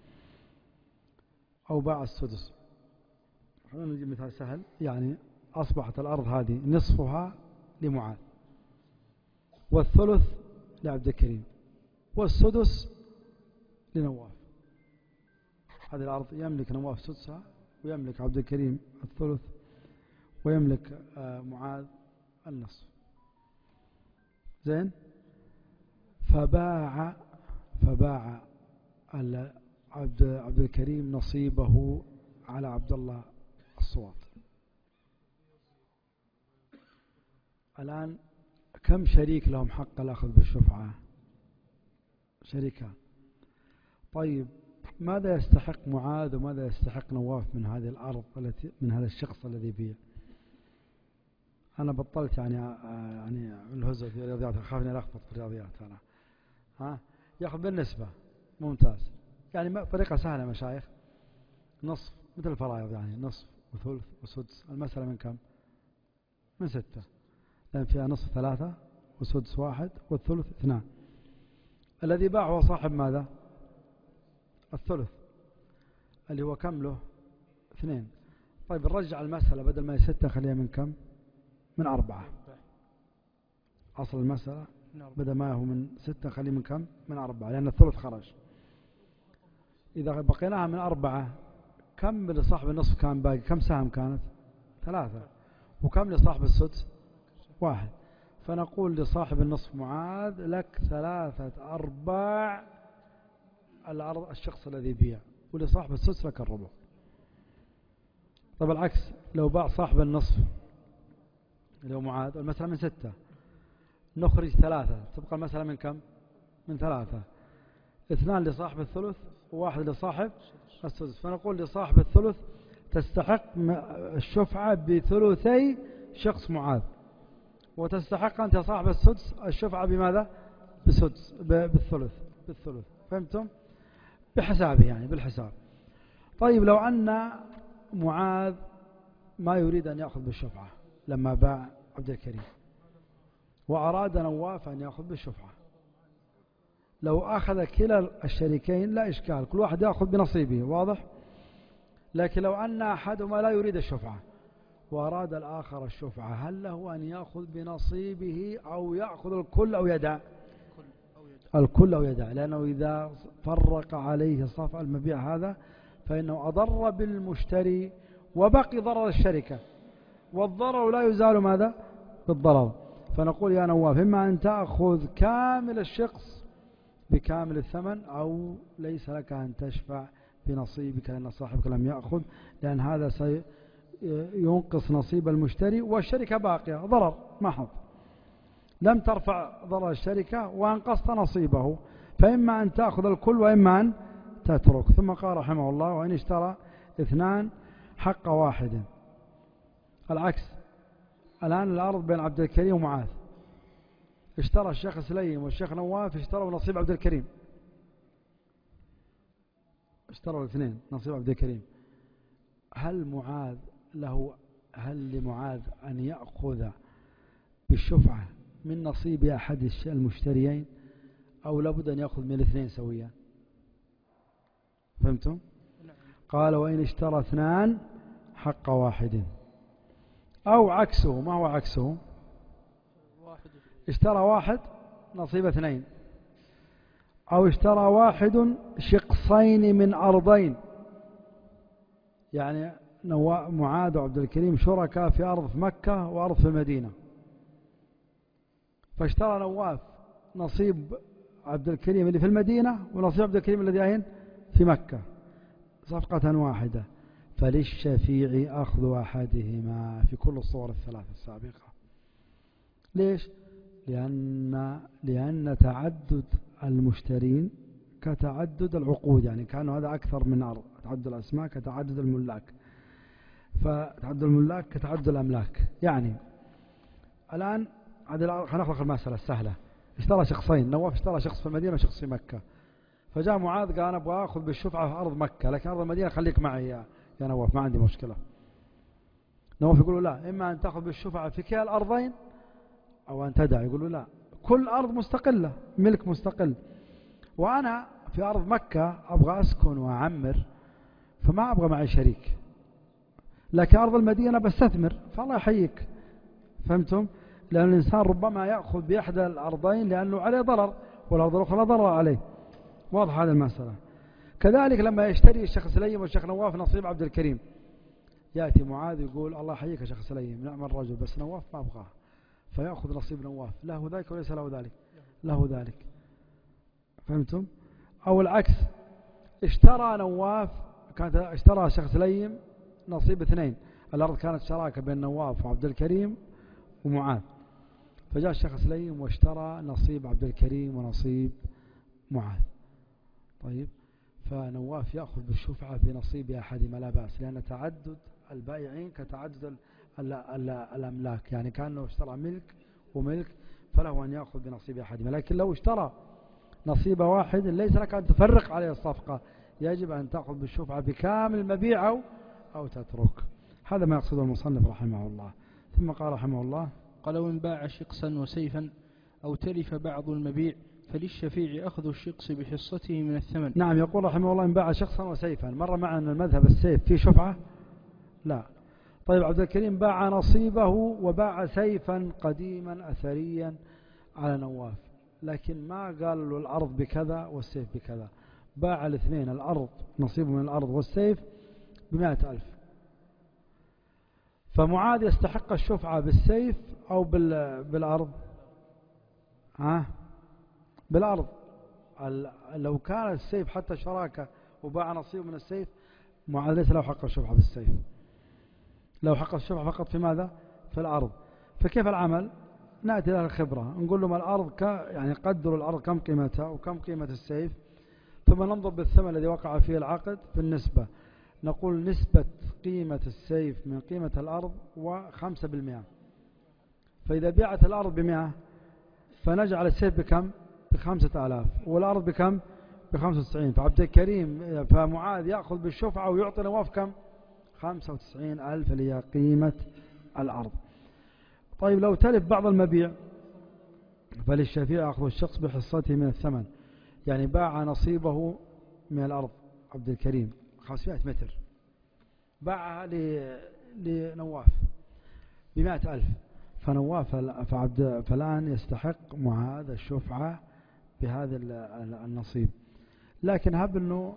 أو باع السدس. خلينا نجيب مثال سهل، يعني أصبحت الأرض هذه نصفها لمعاذ والثلث لعبد الكريم والسدس لنواف. هذه الأرض يملك نواف سدسها ويملك عبد الكريم الثلث ويملك معاذ النصف. زين. فباع فباع عبد عبد الكريم نصيبه على عبد الله الصوات. الآن كم شريك لهم حق الأخذ بالشفعة؟ شريكان. طيب ماذا يستحق معاذ وماذا يستحق نواف من هذه الأرض التي من هذا الشخص الذي بيع؟ أنا بطلت يعني يعني الهزة في الرياضيات، أخاف إني ألخبط في الرياضيات أنا. ها يأخذ بالنسبة. ممتاز. يعني طريقة سهلة مشايخ، نصف مثل الفرائض، يعني نصف وثلث وسدس. المسألة من كم؟ من ستة، لأن فيها نصف ثلاثة وسدس واحد والثلث اثنان. الذي باع هو صاحب ماذا؟ الثلث اللي هو كم له؟ اثنين. طيب نرجع المسألة بدل ما هي ستة خليها من كم؟ من أربعة. أصل المسألة بدل ما هو من ستة خليه من كم؟ من أربعة، لأن الثلث خرج. إذا بقيناها من أربعة كم لصاحب النصف كان باقي؟ كم سهم كانت؟ ثلاثة. وكم لصاحب السدس؟ واحد. فنقول لصاحب النصف معاذ لك ثلاثة أرباع الأرض الشخص الذي بيع، ولصاحب السدس لك الربع. طب العكس، لو باع صاحب النصف اللي هو معاذ المسألة من ستة، نخرج ثلاثة، تبقى المسألة من كم؟ من ثلاثة. اثنان لصاحب الثلث وواحد لصاحب السدس. فنقول لصاحب الثلث تستحق الشفعة بثلثي شخص معاذ، وتستحق أنت صاحب السدس الشفعة بماذا؟ بسدس بالثلث بالثلث. فهمتم؟ بحسابه يعني بالحساب. طيب لو أن معاذ ما يريد أن يأخذ بالشفعة لما باع عبد الكريم، وأراد نواف أن يأخذ بالشفعة، لو أخذ كلا الشريكين لا إشكال، كل واحد يأخذ بنصيبه، واضح؟ لكن لو أن أحدهما لا يريد الشفعة وأراد الآخر الشفعة، هل له أن يأخذ بنصيبه أو يأخذ الكل أو يدع؟ الكل أو يدع، لأنه إذا فرق عليه صفع المبيع هذا فإنه أضر بالمشتري وبقي ضرر الشركة، والضرر لا يزال ماذا؟ بالضرر. فنقول يا نواف إما أن تأخذ كامل الشخص بكامل الثمن، أو ليس لك أن تشفع بنصيبك لأن صاحبك لم يأخذ، لأن هذا سينقص نصيب المشتري والشركة باقية، ضرر محض، لم ترفع ضرر الشركة وأنقصت نصيبه. فإما أن تأخذ الكل وإما أن تترك. ثم قال رحمه الله: وإن اشترى اثنان حق واحد. العكس، الآن الأرض بين عبد الكريم ومعاذ، اشترى الشيخ سليم والشيخ نواف اشتروا نصيب عبد الكريم، اشتروا الاثنين نصيب عبد الكريم. هل معاذ له هل لمعاذ أن يأخذ بالشفعة من نصيب أحد المشتريين، أو لابد أن يأخذ من الاثنين سويا؟ فهمتم؟ قال وإن اشترى اثنان حق واحد، أو عكسه. ما هو عكسه؟ اشترى واحد نصيب اثنين، أو اشترى واحد شقصين من أرضين. يعني معاذ وعبد الكريم شركاء في أرض في مكة وأرض في المدينة، فاشترى نواف نصيب عبد الكريم اللي في المدينة ونصيب عبد الكريم الذي أين في مكة، صفقة واحدة، فللشفيع أخذ أحدهما في كل الصور الثلاث السابقة. ليش؟ لأن, لأن تعدد المشترين كتعدد العقود، يعني كانوا هذا أكثر من أرض، تعدد الأسماء كتعدد الملاك، فتعدد الملاك كتعدد الأملاك. يعني الآن هنخلق المسألة السهلة، اشترى شخصين، نواف اشترى شخص في المدينة وشخص في مكة، فجاء معاذ قال أنا أبغى أخذ بالشفعة في أرض مكة، لكن أرض المدينة خليك معي يا, يا نواف، ما عندي مشكلة. نواف يقولوا لا، إما أن تأخذ بالشفعة في كلا الأرضين أو أن تدع. يقولوا لا، كل أرض مستقلة، ملك مستقل، وأنا في أرض مكة أبغى أسكن وأعمر، فما أبغى معي شريك، لكن أرض المدينة بستثمر، فالله يحييك. فهمتم؟ لأن الإنسان ربما يأخذ بإحدى الأرضين لأنه عليه ضرر، والأرض الأخرى لا ضرر عليه. واضح هذه المسألة. كذلك لما يشتري الشيخ سليم والشيخ نواف نصيب عبد الكريم، يأتي معاذ يقول الله يحييك يا شيخ سليم، نعم الرجل، بس نواف ما أبغاه، فيأخذ نصيب نواف. له ذلك وليس له ذلك؟ له ذلك. فهمتم؟ أو العكس، اشترى نواف، كانت اشترى الشيخ سليم نصيب اثنين، الأرض كانت شراكة بين نواف وعبد الكريم ومعاذ، فجاء الشيخ سليم واشترى نصيب عبد الكريم ونصيب معاذ. طيب، فنواف يأخذ بالشفعة في نصيب أحدهما لا بأس، لأن تعدد البائعين كتعدد ال ال ال الأملاك، يعني كأنه اشترى ملك وملك، فله أن يأخذ بنصيب أحدهما. لكن لو اشترى نصيب واحد ليس لك أن تفرق عليه الصفقة، يجب أن تأخذ بالشفعة بكامل المبيع أو, أو تترك. هذا ما يقصده المصنف رحمه الله. ثم قال رحمه الله قال وإن باع شقصا وسيفا أو تلف بعض المبيع فللشفيع أخذ الشقص بحصته من الثمن. نعم، يقول رحمه الله إن باع شخصا وسيفا. مر معنا المذهب السيف في شفعة؟ لا. طيب، عبد الكريم باع نصيبه وباع سيفا قديما أثريا على نواف، لكن ما قال له الأرض بكذا والسيف بكذا، باع الاثنين، الأرض نصيبه من الأرض والسيف بمائة ألف. فمعاذ يستحق الشفعة بالسيف أو بالأرض؟ ها؟ بالأرض. لو كان السيف حتى شراكة وباع نصيب من السيف، معاذ ليس له حق الشفعة بالسيف، له حق الشفعة فقط في ماذا؟ في الأرض. فكيف العمل؟ نأتي له الخبرة، نقول لهم الأرض ك... يعني قدروا الأرض كم قيمتها وكم قيمة السيف، ثم ننظر بالثمن الذي وقع فيه العقد في النسبة، نقول نسبة قيمة السيف من قيمة الأرض وخمسة بالمئة، فإذا بيعت الأرض بمئة فنجعل السيف بكم؟ بخمسة آلاف، والأرض بكم؟ بخمسة وتسعين. فعبد الكريم فمعاذ يأخذ بالشفعة ويعطي نواف كم؟ خمسة وتسعين ألف اللي هي قيمة الأرض. طيب، لو تلف بعض المبيع فللشفيع أخذ الشخص بحصته من الثمن، يعني باع نصيبه من الأرض عبد الكريم خمسمائة متر، باعها لنواف بمائة ألف، فنواف فعبد فالآن يستحق معاذ الشفعة بهذا النصيب. لكن هب أنه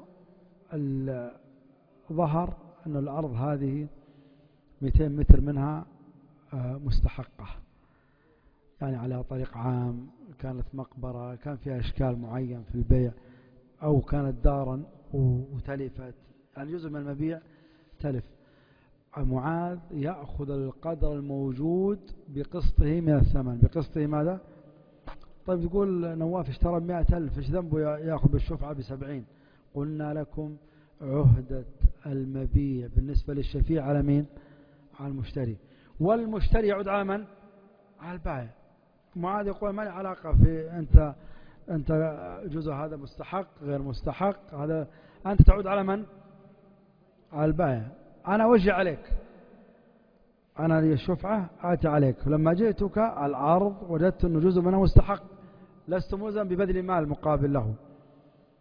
ظهر أن الأرض هذه مئتين متر منها مستحقة، يعني على طريق عام، كانت مقبرة، كان فيها إشكال معين في البيع، أو كانت دارا وتلفت، يعني جزء من المبيع تلف. معاذ يأخذ القدر الموجود بقسطه من الثمن. بقسطه ماذا؟ طيب، تقول نواف اشترى بمائة ألف، ايش ذنبه يأخذ بالشفعة بسبعين؟ قلنا لكم عهدة المبيع بالنسبة للشفيع على مين؟ على المشتري، والمشتري يعود على من؟ على البائع. معاذ يقول ما لي علاقة في أنت أنت جزء هذا مستحق غير مستحق، هذا أنت تعود على من؟ على البائع. أنا وجه عليك، أنا لي الشفعة آتي عليك، لما جئتك العرض وجدت أنه جزء منه مستحق، لست ملزم ببذل مال مقابل له،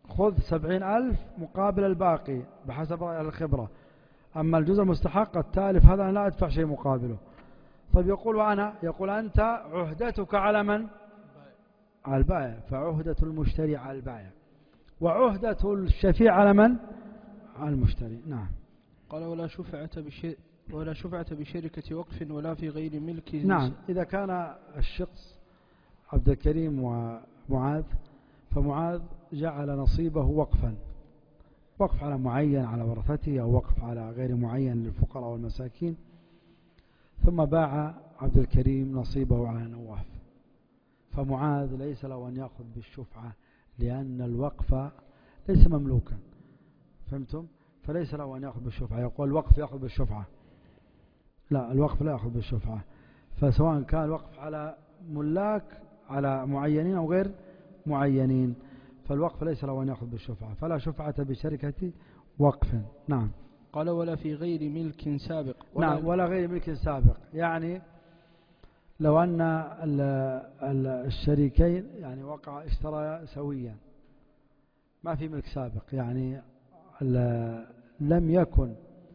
خذ سبعين ألف مقابل الباقي بحسب رأي الخبرة. أما الجزء المستحق التالف هذا أنا لا أدفع شيء مقابله. طيب يقول وأنا يقول أنت عهدتك على من؟ على البائع، فعهدة المشتري على البائع، وعهدة الشفيع على من؟ على المشتري. نعم. قال ولا شفعة بشيء ولا شفعة بشركة وقف ولا في غير ملك. نعم. إذا كان الشخص عبد الكريم ومعاذ، فمعاذ جعل نصيبه وقفا، وقف على معين على ورثته أو وقف على غير معين للفقراء والمساكين، ثم باع عبد الكريم نصيبه على نواف، فمعاذ ليس له أن يأخذ بالشفعة لأن الوقف ليس مملوكا. فهمتم؟ فليس له أن يأخذ بالشفعة. يقول الوقف يأخذ بالشفعة، لا، الوقف لا يأخذ بالشفعة. فسواء كان الوقف على ملاك على معينين أو غير معينين، فالوقف ليس له أن يأخذ بالشفعة، فلا شفعة بشركة وقف. نعم. قال ولا في غير ملك سابق. ولا نعم، ولا غير ملك سابق. يعني لو أن الشريكين يعني وقع اشترى سويا، ما في ملك سابق، يعني لم يكن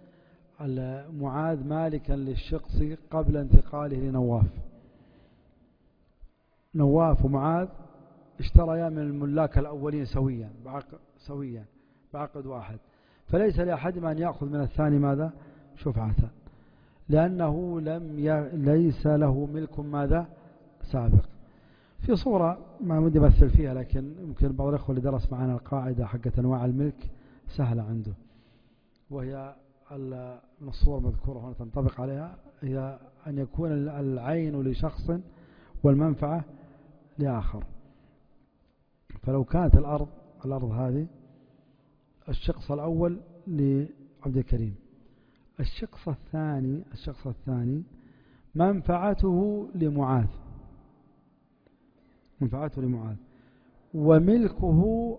معاذ مالكا للشخص قبل انتقاله لنواف. نواف ومعاذ اشتريا من الملاك الأولين سويا بعقد سويا بعقد واحد، فليس لأحد أن يأخذ من الثاني ماذا؟ شفعة، لأنه لم ي... ليس له ملك ماذا؟ سابق. في صورة ما ودي أمثل فيها، لكن يمكن بعض الأخوة اللي درس معنا القاعدة حقت أنواع الملك سهلة عنده، وهي من الصور المذكورة هنا تنطبق عليها، هي أن يكون العين لشخص والمنفعة لآخر. فلو كانت الأرض الأرض هذه الشخص الأول لعبد الكريم، الشخص الثاني الشخص الثاني منفعته لمعاذ منفعته لمعاذ وملكه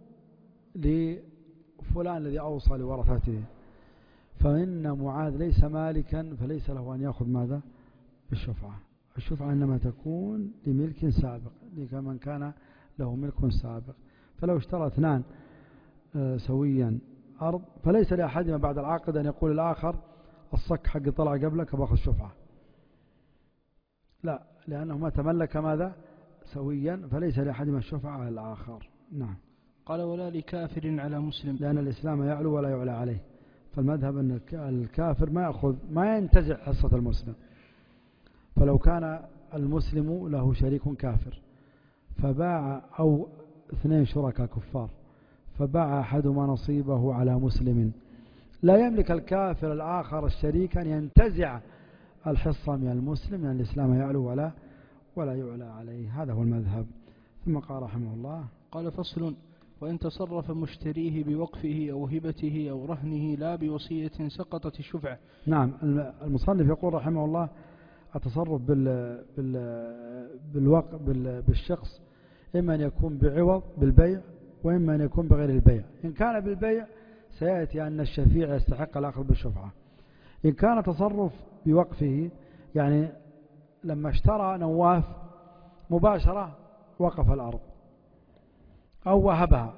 لفلان الذي أوصى لورثته، فإن معاذ ليس مالكا فليس له أن يأخذ ماذا؟ بالشفعة. الشفعة إنما تكون لملك سابق، لمن كان له ملك سابق. فلو اشترى اثنان سويا أرض، فليس لأحدهما بعد العقد أن يقول الآخر الصك حق طلع قبلك بأخذ شفعة، لا، لأنه ما تملك ماذا؟ سويا، فليس لأحدهما الشفعة على الآخر. نعم. قال ولا لكافر على مسلم، لأن الإسلام يعلو ولا يعلى عليه، فالمذهب أن الكافر ما يأخذ ما ينتزع حصة المسلم. فلو كان المسلم له شريك كافر فباع، أو اثنين شركاء كفار فباع أحدهما نصيبه على مسلم، لا يملك الكافر الآخر الشريك أن ينتزع الحصة من المسلم، لأن الإسلام يعلو ولا ولا يعلى عليه. هذا هو المذهب. ثم قال رحمه الله: قال فصل: وإن تصرف مشتريه بوقفه أو هبته أو رهنه لا بوصية سقطت الشفعة. نعم. المصنف يقول رحمه الله: التصرف بال بال بالوقف بال بالشخص إما أن يكون بعوض بالبيع، وإما أن يكون بغير البيع. إن كان بالبيع سيأتي أن الشفيع يستحق الأخذ بالشفعة. إن كان تصرف بوقفه، يعني لما اشترى نواف مباشرة وقف الأرض أو وهبها،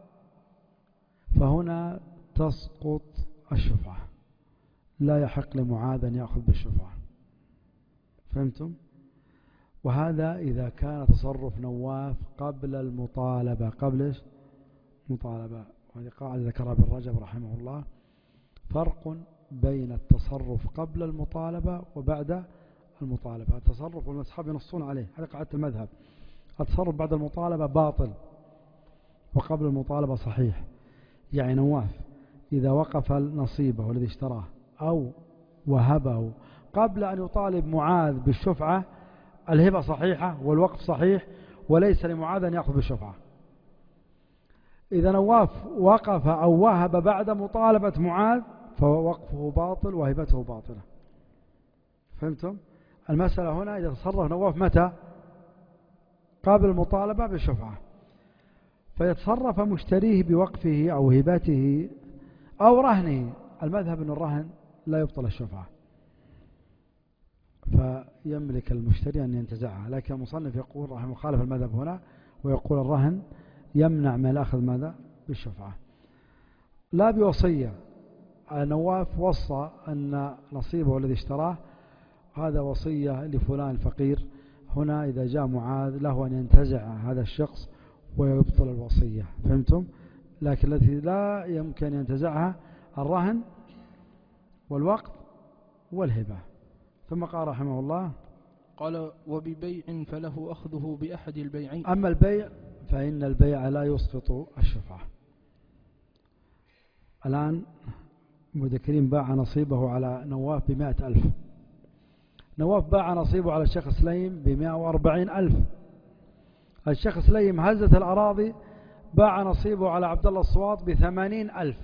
فهنا تسقط الشفعة، لا يحق لمعاذ أن يأخذ بالشفعة. فهمتم؟ وهذا إذا كان تصرف نواف قبل المطالبة. قبل إيش؟ مطالبة. وهذه قاعدة ذكرها ابن رجب رحمه الله: فرق بين التصرف قبل المطالبة وبعد المطالبة. التصرف والأصحاب ينصون عليه، هذا قاعدة المذهب. التصرف بعد المطالبة باطل، وقبل المطالبة صحيح. يعني نواف إذا وقف نصيبه الذي اشتراه أو وهبه قبل أن يطالب معاذ بالشفعة، الهبة صحيحة والوقف صحيح، وليس لمعاذ أن يأخذ بالشفعة. إذا نواف وقف أو وهب بعد مطالبة معاذ فوقفه باطل وهبته باطلة. فهمتم؟ المسألة هنا إذا تصرف نواف متى؟ قبل المطالبة بالشفعة. فيتصرف مشتريه بوقفه أو هبته أو رهنه. المذهب أن الرهن لا يبطل الشفعة، فيملك المشتري أن ينتزعها. لكن المصنف يقول رحمه خالف المذهب هنا، ويقول الرهن يمنع من الأخذ ماذا بالشفعة. لا بوصية. نواف وصى أن نصيبه الذي اشتراه هذا وصية لفلان الفقير. هنا إذا جاء معاذ له أن ينتزع هذا الشخص ويبطل الوصية. فهمتم؟ لكن التي لا يمكن ينتزعها الرهن والوقت والهبة. ثم قال رحمه الله قال وببيع فله أخذه بأحد البيعين. أما البيع فإن البيع لا يسقط الشفعة. الآن مذكرين باع نصيبه على نواف بمائة ألف. نواف باع نصيبه على الشيخ سليم بمائة وأربعين ألف. الشيخ سليم هزت الأراضي باع نصيبه على عبد الله الصواط بثمانين ألف.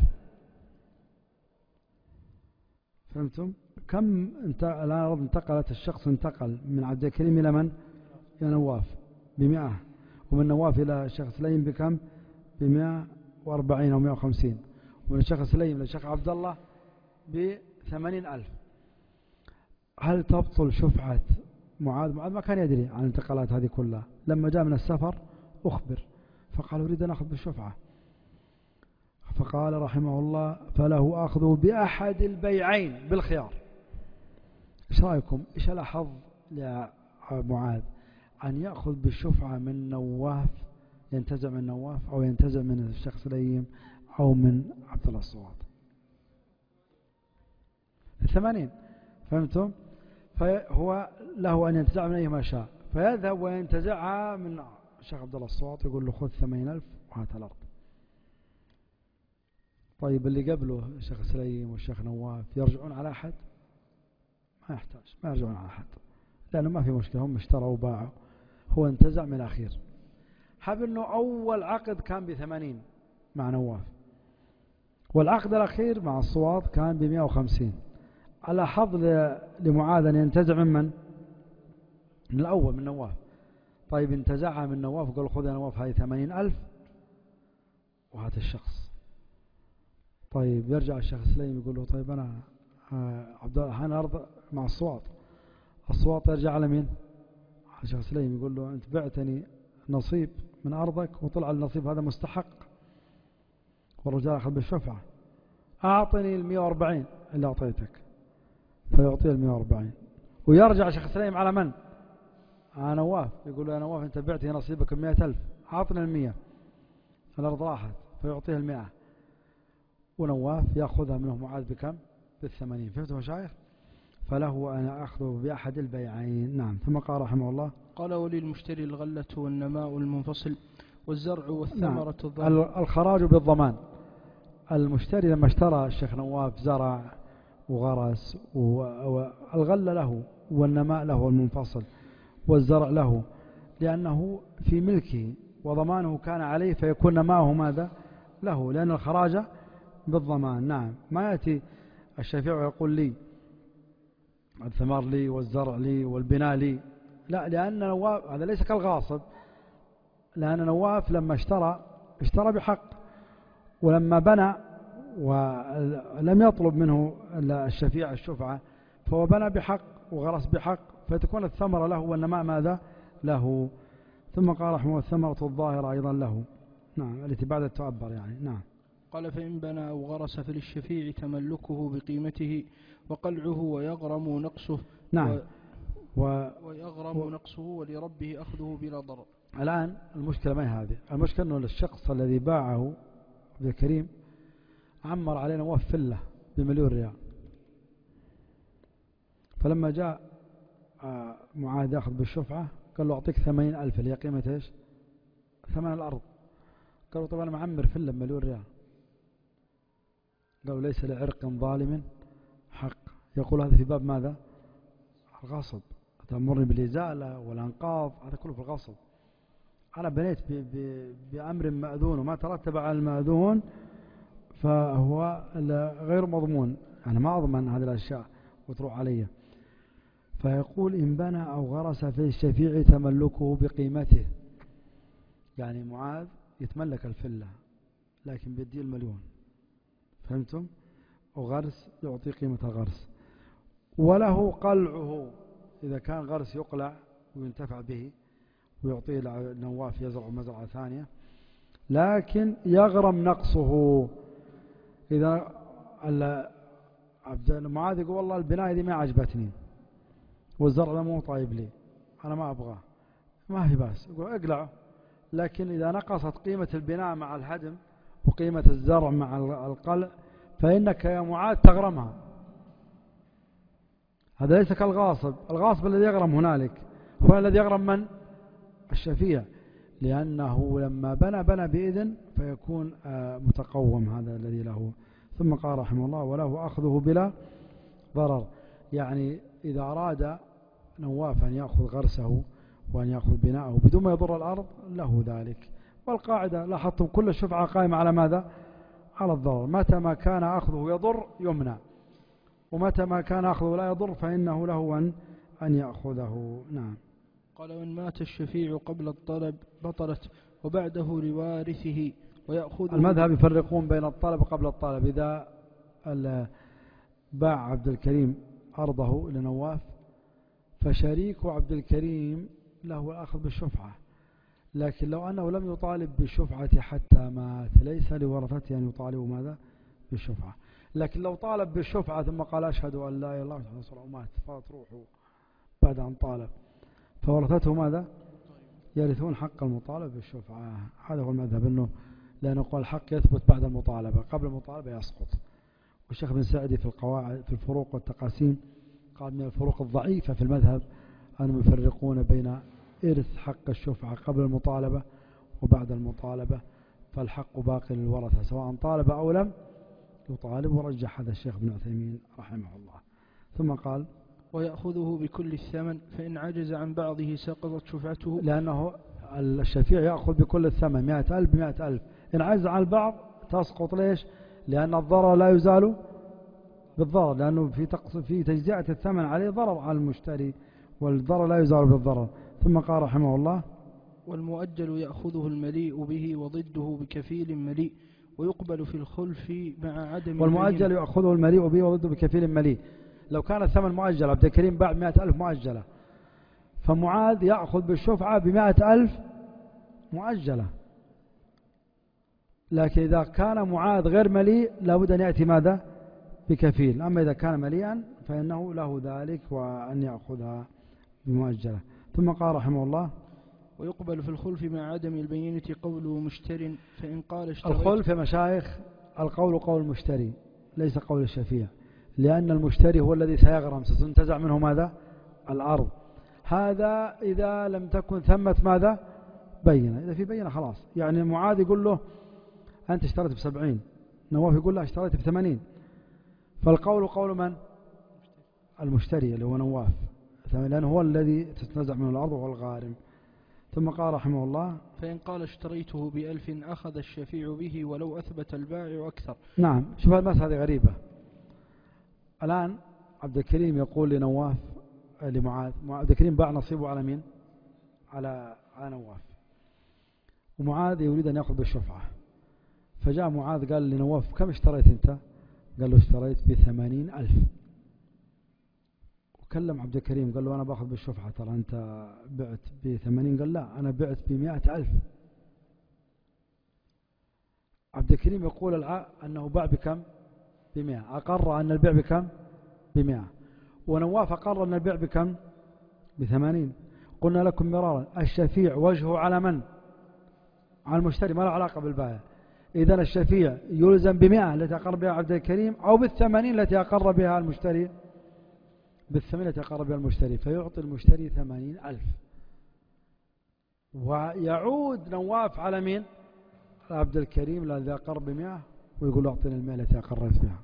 فهمتم؟ كم انت الآن انتقلت الشخص انتقل من عبد الكريم إلى من؟ إلى نواف بمئة، ومن نواف إلى الشيخ سليم بكم؟ بمئة وأربعين أو مئة وخمسين، ومن الشيخ سليم للشيخ عبد الله بثمانين ألف. هل تبطل شفعة معاذ؟ معاذ ما كان يدري عن الانتقالات هذه كلها، لما جاء من السفر أخبر فقال أريد أن أخذ بالشفعة، فقال رحمه الله فله أخذه بأحد البيعين بالخيار. إيش رأيكم؟ إيش الأحظ لمعاذ؟ أن يأخذ بالشفعة من نواف، ينتزع من نواف، أو ينتزع من الشيخ سليم، أو من عبد الله الصواد الثمانين. فهمتم؟ فهو له أن ينتزع من أي ما شاء، فيذهب وينتزعها من الشيخ عبد الله الصواد يقول له خذ ثمانين ألف وهات الأرض. طيب اللي قبله الشيخ سليم والشيخ نواف يرجعون على أحد؟ ما يحتاج، ما يرجعون على أحد، لأنه ما في مشكلة، هم اشتروا وباعوا، هو انتزع من الأخير. حاب أنه أول عقد كان بثمانين مع نواف، والعقد الأخير مع الصواد كان بمئة وخمسين. على حظ لمعاذ أن ينتزع من من؟ من الأول من نواف. طيب انتزعها من نواف وقال خذ يا نواف هذه ثمانين ألف وهات الشخص. طيب يرجع الشيخ سليم يقول له طيب أنا عبد الله أنا أرض مع الصواد. الصواد يرجع على مين؟ على الشيخ سليم يقول له أنت بعتني نصيب من أرضك وطلع النصيب هذا مستحق، والرجال أخذ بالشفعة، أعطني المئة وأربعين اللي أعطيتك، فيعطيه المئة وأربعين. ويرجع الشيخ سليم على من؟ على نواف، يقول له يا نواف أنت بعتني نصيبك بمئة ألف، أعطني المئة، الأرض راحت، فيعطيه المئة، ونواف يأخذها منه معاذ بكم؟ بالثمانين. فهمتم مشايخ؟ فله أنا أخذه بأحد البيعين. نعم. ثم قال رحمه الله قال وللمشتري الغلة والنماء المنفصل والزرع والثمرة. نعم. الضرع. الخراج بالضمان. المشتري لما اشترى الشيخ نواف زرع وغرس، والغلة له والنماء له المنفصل والزرع له، لأنه في ملكه وضمانه كان عليه، فيكون نماءه ماذا؟ له، لأن الخراج بالضمان. نعم. ما يأتي الشفيع ويقول لي الثمار لي والزرع لي والبناء لي، لا، لأن نواف هذا ليس كالغاصب، لأن نواف لما اشترى اشترى بحق، ولما بنى ولم يطلب منه الشفيع الشفعة فهو بنى بحق وغرس بحق، فتكون الثمرة له والنماء ماذا؟ له. ثم قال رحمه الثمرة الظاهرة أيضا له. نعم. التي بعد التعبر يعني. نعم. قال فإن بنى أو غرس فللشفيع تملكه بقيمته وقلعه ويغرم نقصه. نعم. و ويغرم و نقصه ولربه أخذه بلا ضرر. الآن المشكلة ما هي هذه، المشكلة أنه الشخص الذي باعه عبد الكريم عمر عليه نواف فلة بمليون ريال، فلما جاء معاذ يأخذ بالشفعة قال له أعطيك ثمانين ألف اللي هي قيمة إيش؟ ثمن الأرض. قالوا طبعا أنا معمر فلة بمليون ريال. قالوا ليس لعرق ظالم حق. يقول هذا في باب ماذا؟ الغصب. تأمرني بالإزالة والأنقاض، هذا كله في الغصب. أنا بنيت بأمر مأذون وما ترتب على المأذون فهو غير مضمون، أنا ما أضمن هذه الأشياء وتروح علي. فيقول إن بنى أو غرس في الشفيع تملكه بقيمته، يعني معاذ يتملك الفلة لكن بيدي المليون. فهمتم؟ وغرس يعطي قيمة الغرس، وله قلعه إذا كان غرس يقلع وينتفع به ويعطيه نواف يزرع مزرعة ثانية، لكن يغرم نقصه. إذا عبد معاذ يقول والله البناية دي ما عجبتني والزرع ده مو طيب لي أنا ما أبغاه، ما في باس يقول اقلعه. لكن إذا نقصت قيمة البناء مع الهدم وقيمة الزرع مع القلع فإنك يا معاذ تغرمها. هذا ليس كالغاصب، الغاصب الذي يغرم هنالك هو الذي يغرم من؟ الشفيع، لأنه لما بنى بنى بإذن فيكون متقوم هذا الذي له. ثم قال رحمه الله وله أخذه بلا ضرر، يعني إذا أراد نواف أن يأخذ غرسه وأن يأخذ بناءه بدون ما يضر الأرض له ذلك. والقاعدة لاحظتم كل الشفعة قائمة على ماذا؟ على الضرر. متى ما كان أخذه يضر يمنع، ومتى ما كان أخذه لا يضر فإنه له أن, أن يأخذه. نعم. قال وإن مات الشفيع قبل الطلب بطلت وبعده لوارثه ويأخذه. المذهب يفرقون بين الطلب قبل الطلب. إذا باع عبد الكريم أرضه لنواف فشريك عبد الكريم له الأخذ بالشفعة، لكن لو أنه لم يطالب بالشفعة حتى مات ليس لورثته أن يطالبوا ماذا؟ بالشفعة. لكن لو طالب بالشفعة ثم قال أشهد أن لا إله إلا الله ومات فتروحوا بعد أن طالب فورثته ماذا؟ يرثون حق المطالب بالشفعة. هذا هو المذهب، أنه لأنه قال الحق يثبت بعد المطالبة، قبل المطالبة يسقط. والشيخ بن سعدي في القواعد في الفروق والتقاسيم قال من الفروق الضعيفة في المذهب أنهم يفرقون بين إرث حق الشفعة قبل المطالبة وبعد المطالبة، فالحق باقي للورثة سواء طالب أو لم يطالب، ورجح هذا الشيخ بن عثيمين رحمه الله. ثم قال ويأخذه بكل الثمن فإن عجز عن بعضه سقطت شفعته، لأنه الشفيع يأخذ بكل الثمن مئة ألف بمئة ألف، إن عجز عن البعض تسقط. ليش؟ لأن الضرر لا يزال بالضرر، لأنه في في تجزئة الثمن عليه ضرر على المشتري، والضرر لا يزال بالضرر. ثم قال رحمه الله والمؤجل يأخذه المليء به وضده بكفيل مليء ويقبل في الخلف مع عدم. والمؤجل يأخذه المليء به وضده بكفيل مليء. لو كان الثمن مؤجل عبد الكريم باع مئة ألف مؤجلة فمعاذ يأخذ بالشفعة بمئة ألف مؤجلة، لكن إذا كان معاذ غير مليء لابد أن يأتي ماذا؟ بكفيل. أما إذا كان مليئا فإنه له ذلك وأن يأخذها بمؤجلة. ثم قال رحمه الله ويقبل في الخلف مع عدم البينة قول مشتر فإن قال اشتريت. الخلف يا مشايخ القول قول المشتري ليس قول الشفيع، لأن المشتري هو الذي سيغرم، ستنتزع منه ماذا؟ الأرض. هذا إذا لم تكن ثمة ماذا؟ بينة. إذا في بينة خلاص، يعني معاذ يقول له أنت اشتريت بسبعين، نواف يقول له اشتريت بثمانين، فالقول قول من؟ المشتري اللي هو نواف، لأنه هو الذي تتنزع منه الأرض وهو الغارم. ثم قال رحمه الله فإن قال اشتريته بألف أخذ الشفيع به ولو أثبت البائع أكثر. نعم. شوف المسألة هذه غريبة. الآن عبد الكريم يقول لنواف لمعاذ، عبد الكريم باع نصيبه على مين؟ على على نواف، ومعاذ يريد أن يأخذ بالشفعة، فجاء معاذ قال لنواف كم اشتريت أنت؟ قال له اشتريت بثمانين ألف. وكلم عبد الكريم قال له أنا باخذ بالشفعة، ترى أنت بعت بثمانين. قال لا أنا بعت بمئة ألف. عبد الكريم يقول الع... أنه باع بكم؟ بمئة. أقر أن البيع بكم؟ بمئة. ونواف أقر أن البيع بكم؟ بثمانين. قلنا لكم مرارا الشفيع وجهه على من؟ على المشتري، ما له علاقة بالبائع. إذن الشفيع يلزم بمئة التي أقر بها عبد الكريم أو بالثمانين التي أقر بها المشتري، بالثمانين التي أقر بها المشتري، فيعطي المشتري ثمانين ألف، ويعود نواف على مين؟ عبد الكريم الذي أقر بمئة ويقول له أعطيني المئة التي أقرت بها.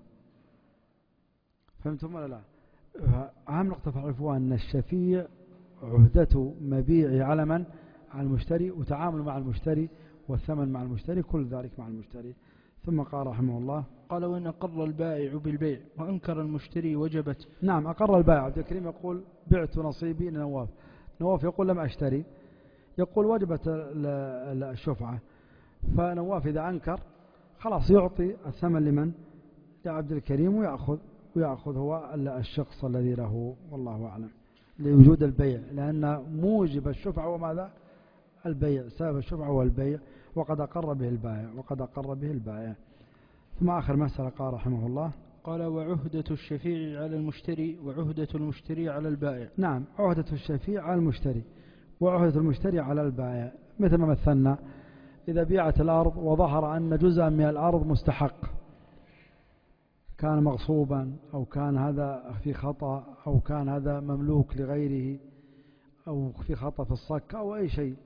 فهمتم ولا لا؟ أهم نقطة فعرفوها أن الشفيع عهدته مبيعه على من؟ على المشتري، وتعامل مع المشتري والثمن مع المشتري، كل ذلك مع المشتري. ثم قال رحمه الله قال وإن أقر البائع بالبيع وأنكر المشتري وجبت. نعم أقر البائع. عبد الكريم يقول بعت نصيبي لنواف، نواف يقول لم أشتري، يقول وجبت الشفعة، فنواف إذا أنكر خلاص يعطي الثمن لمن؟ لعبد الكريم، ويأخذ ويأخذ هو الشخص الذي له، والله أعلم، لوجود البيع، لأن موجب الشفعة وماذا؟ البيع. سبب الشفعة هو البيع، وقد أقر به البائع وقد أقر به البائع. ثم آخر مسألة قال رحمه الله قال وعهدة الشفيع على المشتري وعهدة المشتري على البائع. نعم، عهدة الشفيع على المشتري وعهدة المشتري على البائع، مثل ما مثلنا إذا بيعت الأرض وظهر أن جزءا من الأرض مستحق، كان مغصوبا أو كان هذا في خطأ أو كان هذا مملوك لغيره أو في خطأ في الصك أو أي شيء،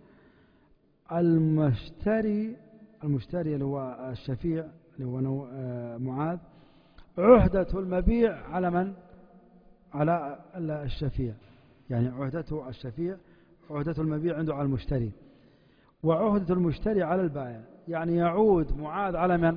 المشتري المشتري اللي هو الشفيع اللي هو معاذ عهدة المبيع على من؟ على الشفيع، يعني عهدته الشفيع عهدة المبيع عنده على المشتري، وعهدة المشتري على البائع، يعني يعود معاذ على من؟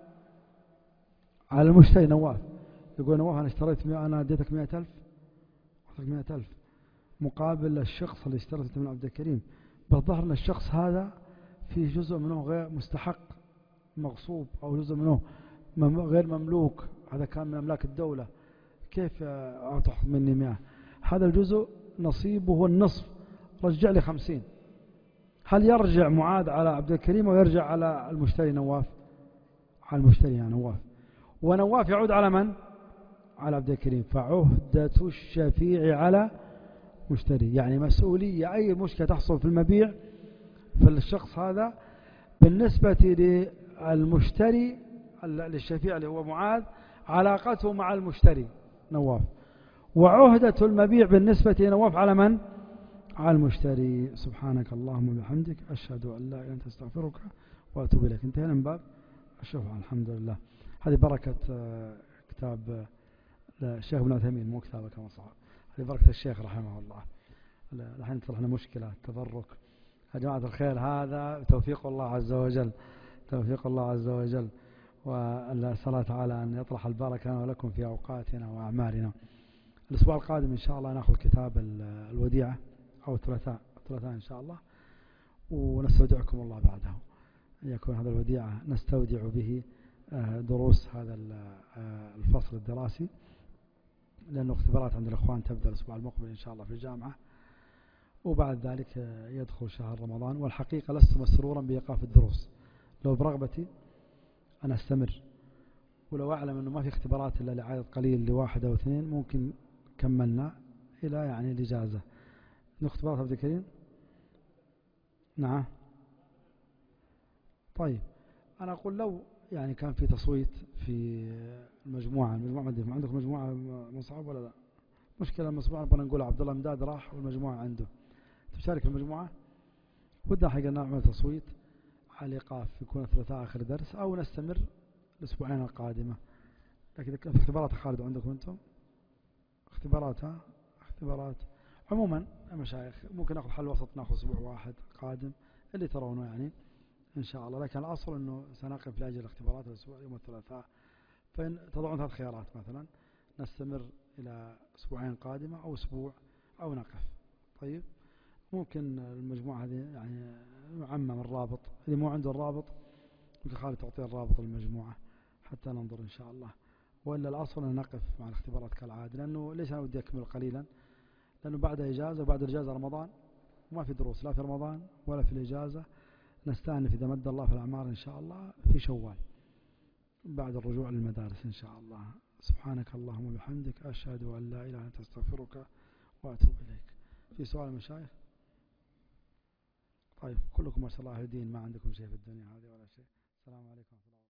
على المشتري. نواف يقول نواف أنا اشتريت مئة، أنا اديتك مئة ألف أعطيك مئة ألف مقابل الشخص اللي اشتريته من عبد الكريم، بالظهر أن الشخص هذا في جزء منه غير مستحق مغصوب أو جزء منه غير مملوك، هذا كان من أملاك الدولة، كيف أعطح مني مئة؟ هذا الجزء نصيبه هو النصف، رجع لي خمسين. هل يرجع معاذ على عبد الكريم ويرجع على المشتري نواف؟ على المشتري يعني نواف، ونواف يعود على من؟ على عبد الكريم. فعهدة الشفيع على مشتري، يعني مسؤولية أي مشكلة تحصل في المبيع في الشخص هذا بالنسبة للمشتري للشفيع اللي هو معاذ علاقته مع المشتري نواف، وعهدة المبيع بالنسبة لنواف على من؟ على المشتري. سبحانك اللهم وبحمدك أشهد أن لا إله إلا أنت أستغفرك وأتوب إليك. انتهينا من باب الشفعة الحمد لله. هذه بركة كتاب الشيخ ابن عثيمين، مو كتابه كما صار، هذه بركة الشيخ رحمه الله. الحين تصلح لنا مشكلة التبرك يا جماعة الخير، هذا توفيق الله عز وجل، توفيق الله عز وجل، وأسأل الله تعالى أن يطرح البركة لنا ولكم في أوقاتنا وأعمالنا. الأسبوع القادم إن شاء الله نأخذ كتاب الوديعة أو الثلاثاء الثلاثاء إن شاء الله، ونستودعكم الله بعده، أن يكون هذا الوديعة نستودع به دروس هذا الفصل الدراسي، لأنه اختبارات عند الأخوان تبدأ الأسبوع المقبل إن شاء الله في الجامعة، وبعد ذلك يدخل شهر رمضان. والحقيقة لست مسرورا بإيقاف الدروس، لو برغبتي أنا أستمر، ولو أعلم أنه ما في اختبارات إلا لعدد قليل لواحد أو اثنين ممكن كملنا إلى يعني الإجازة. اختبارات عبد الكريم نعم. طيب أنا أقول لو يعني كان في تصويت في المجموعة المجموعة ما عندكم مجموعة مصعب ولا لا؟ مشكلة المجموعة نبغى نقول عبد الله مداد راح والمجموعة عنده تشارك في المجموعة، ودنا حقا نعمل تصويت على الإيقاف، يكون الثلاثاء آخر درس أو نستمر الأسبوعين القادمة. لكن إذا كان في اختبارات خالد عندكم أنتم اختبارات ها اختبارات عموما يا مشايخ ممكن نأخذ حل وسط، نأخذ أسبوع واحد قادم اللي ترونه يعني إن شاء الله، لكن الأصل أنه سنقف لأجل الاختبارات الأسبوع يوم الثلاثاء. فإن تضعون ثلاث خيارات مثلا نستمر إلى أسبوعين قادمة أو أسبوع أو نقف. طيب ممكن المجموعة هذه يعني نعمم الرابط، اللي مو عنده الرابط ممكن خالد تعطيه الرابط المجموعة حتى ننظر إن شاء الله، وإلا الأصل أن نقف مع الاختبارات كالعادة، لأنه ليش أنا ودي أكمل قليلا، لأنه بعد إجازة وبعد الإجازة رمضان وما في دروس لا في رمضان ولا في الإجازة، نستأنف إذا مد الله في الأعمار إن شاء الله في شوال بعد الرجوع للمدارس إن شاء الله. سبحانك اللهم وبحمدك أشهد أن لا إله إلا أنت أستغفرك وأتوب إليك. في سؤال مشايخ؟ طيب كلكم ما شاء الله أهل دين، ما عندكم شيء في الدنيا هذه ولا شيء. السلام عليكم ورحمة الله.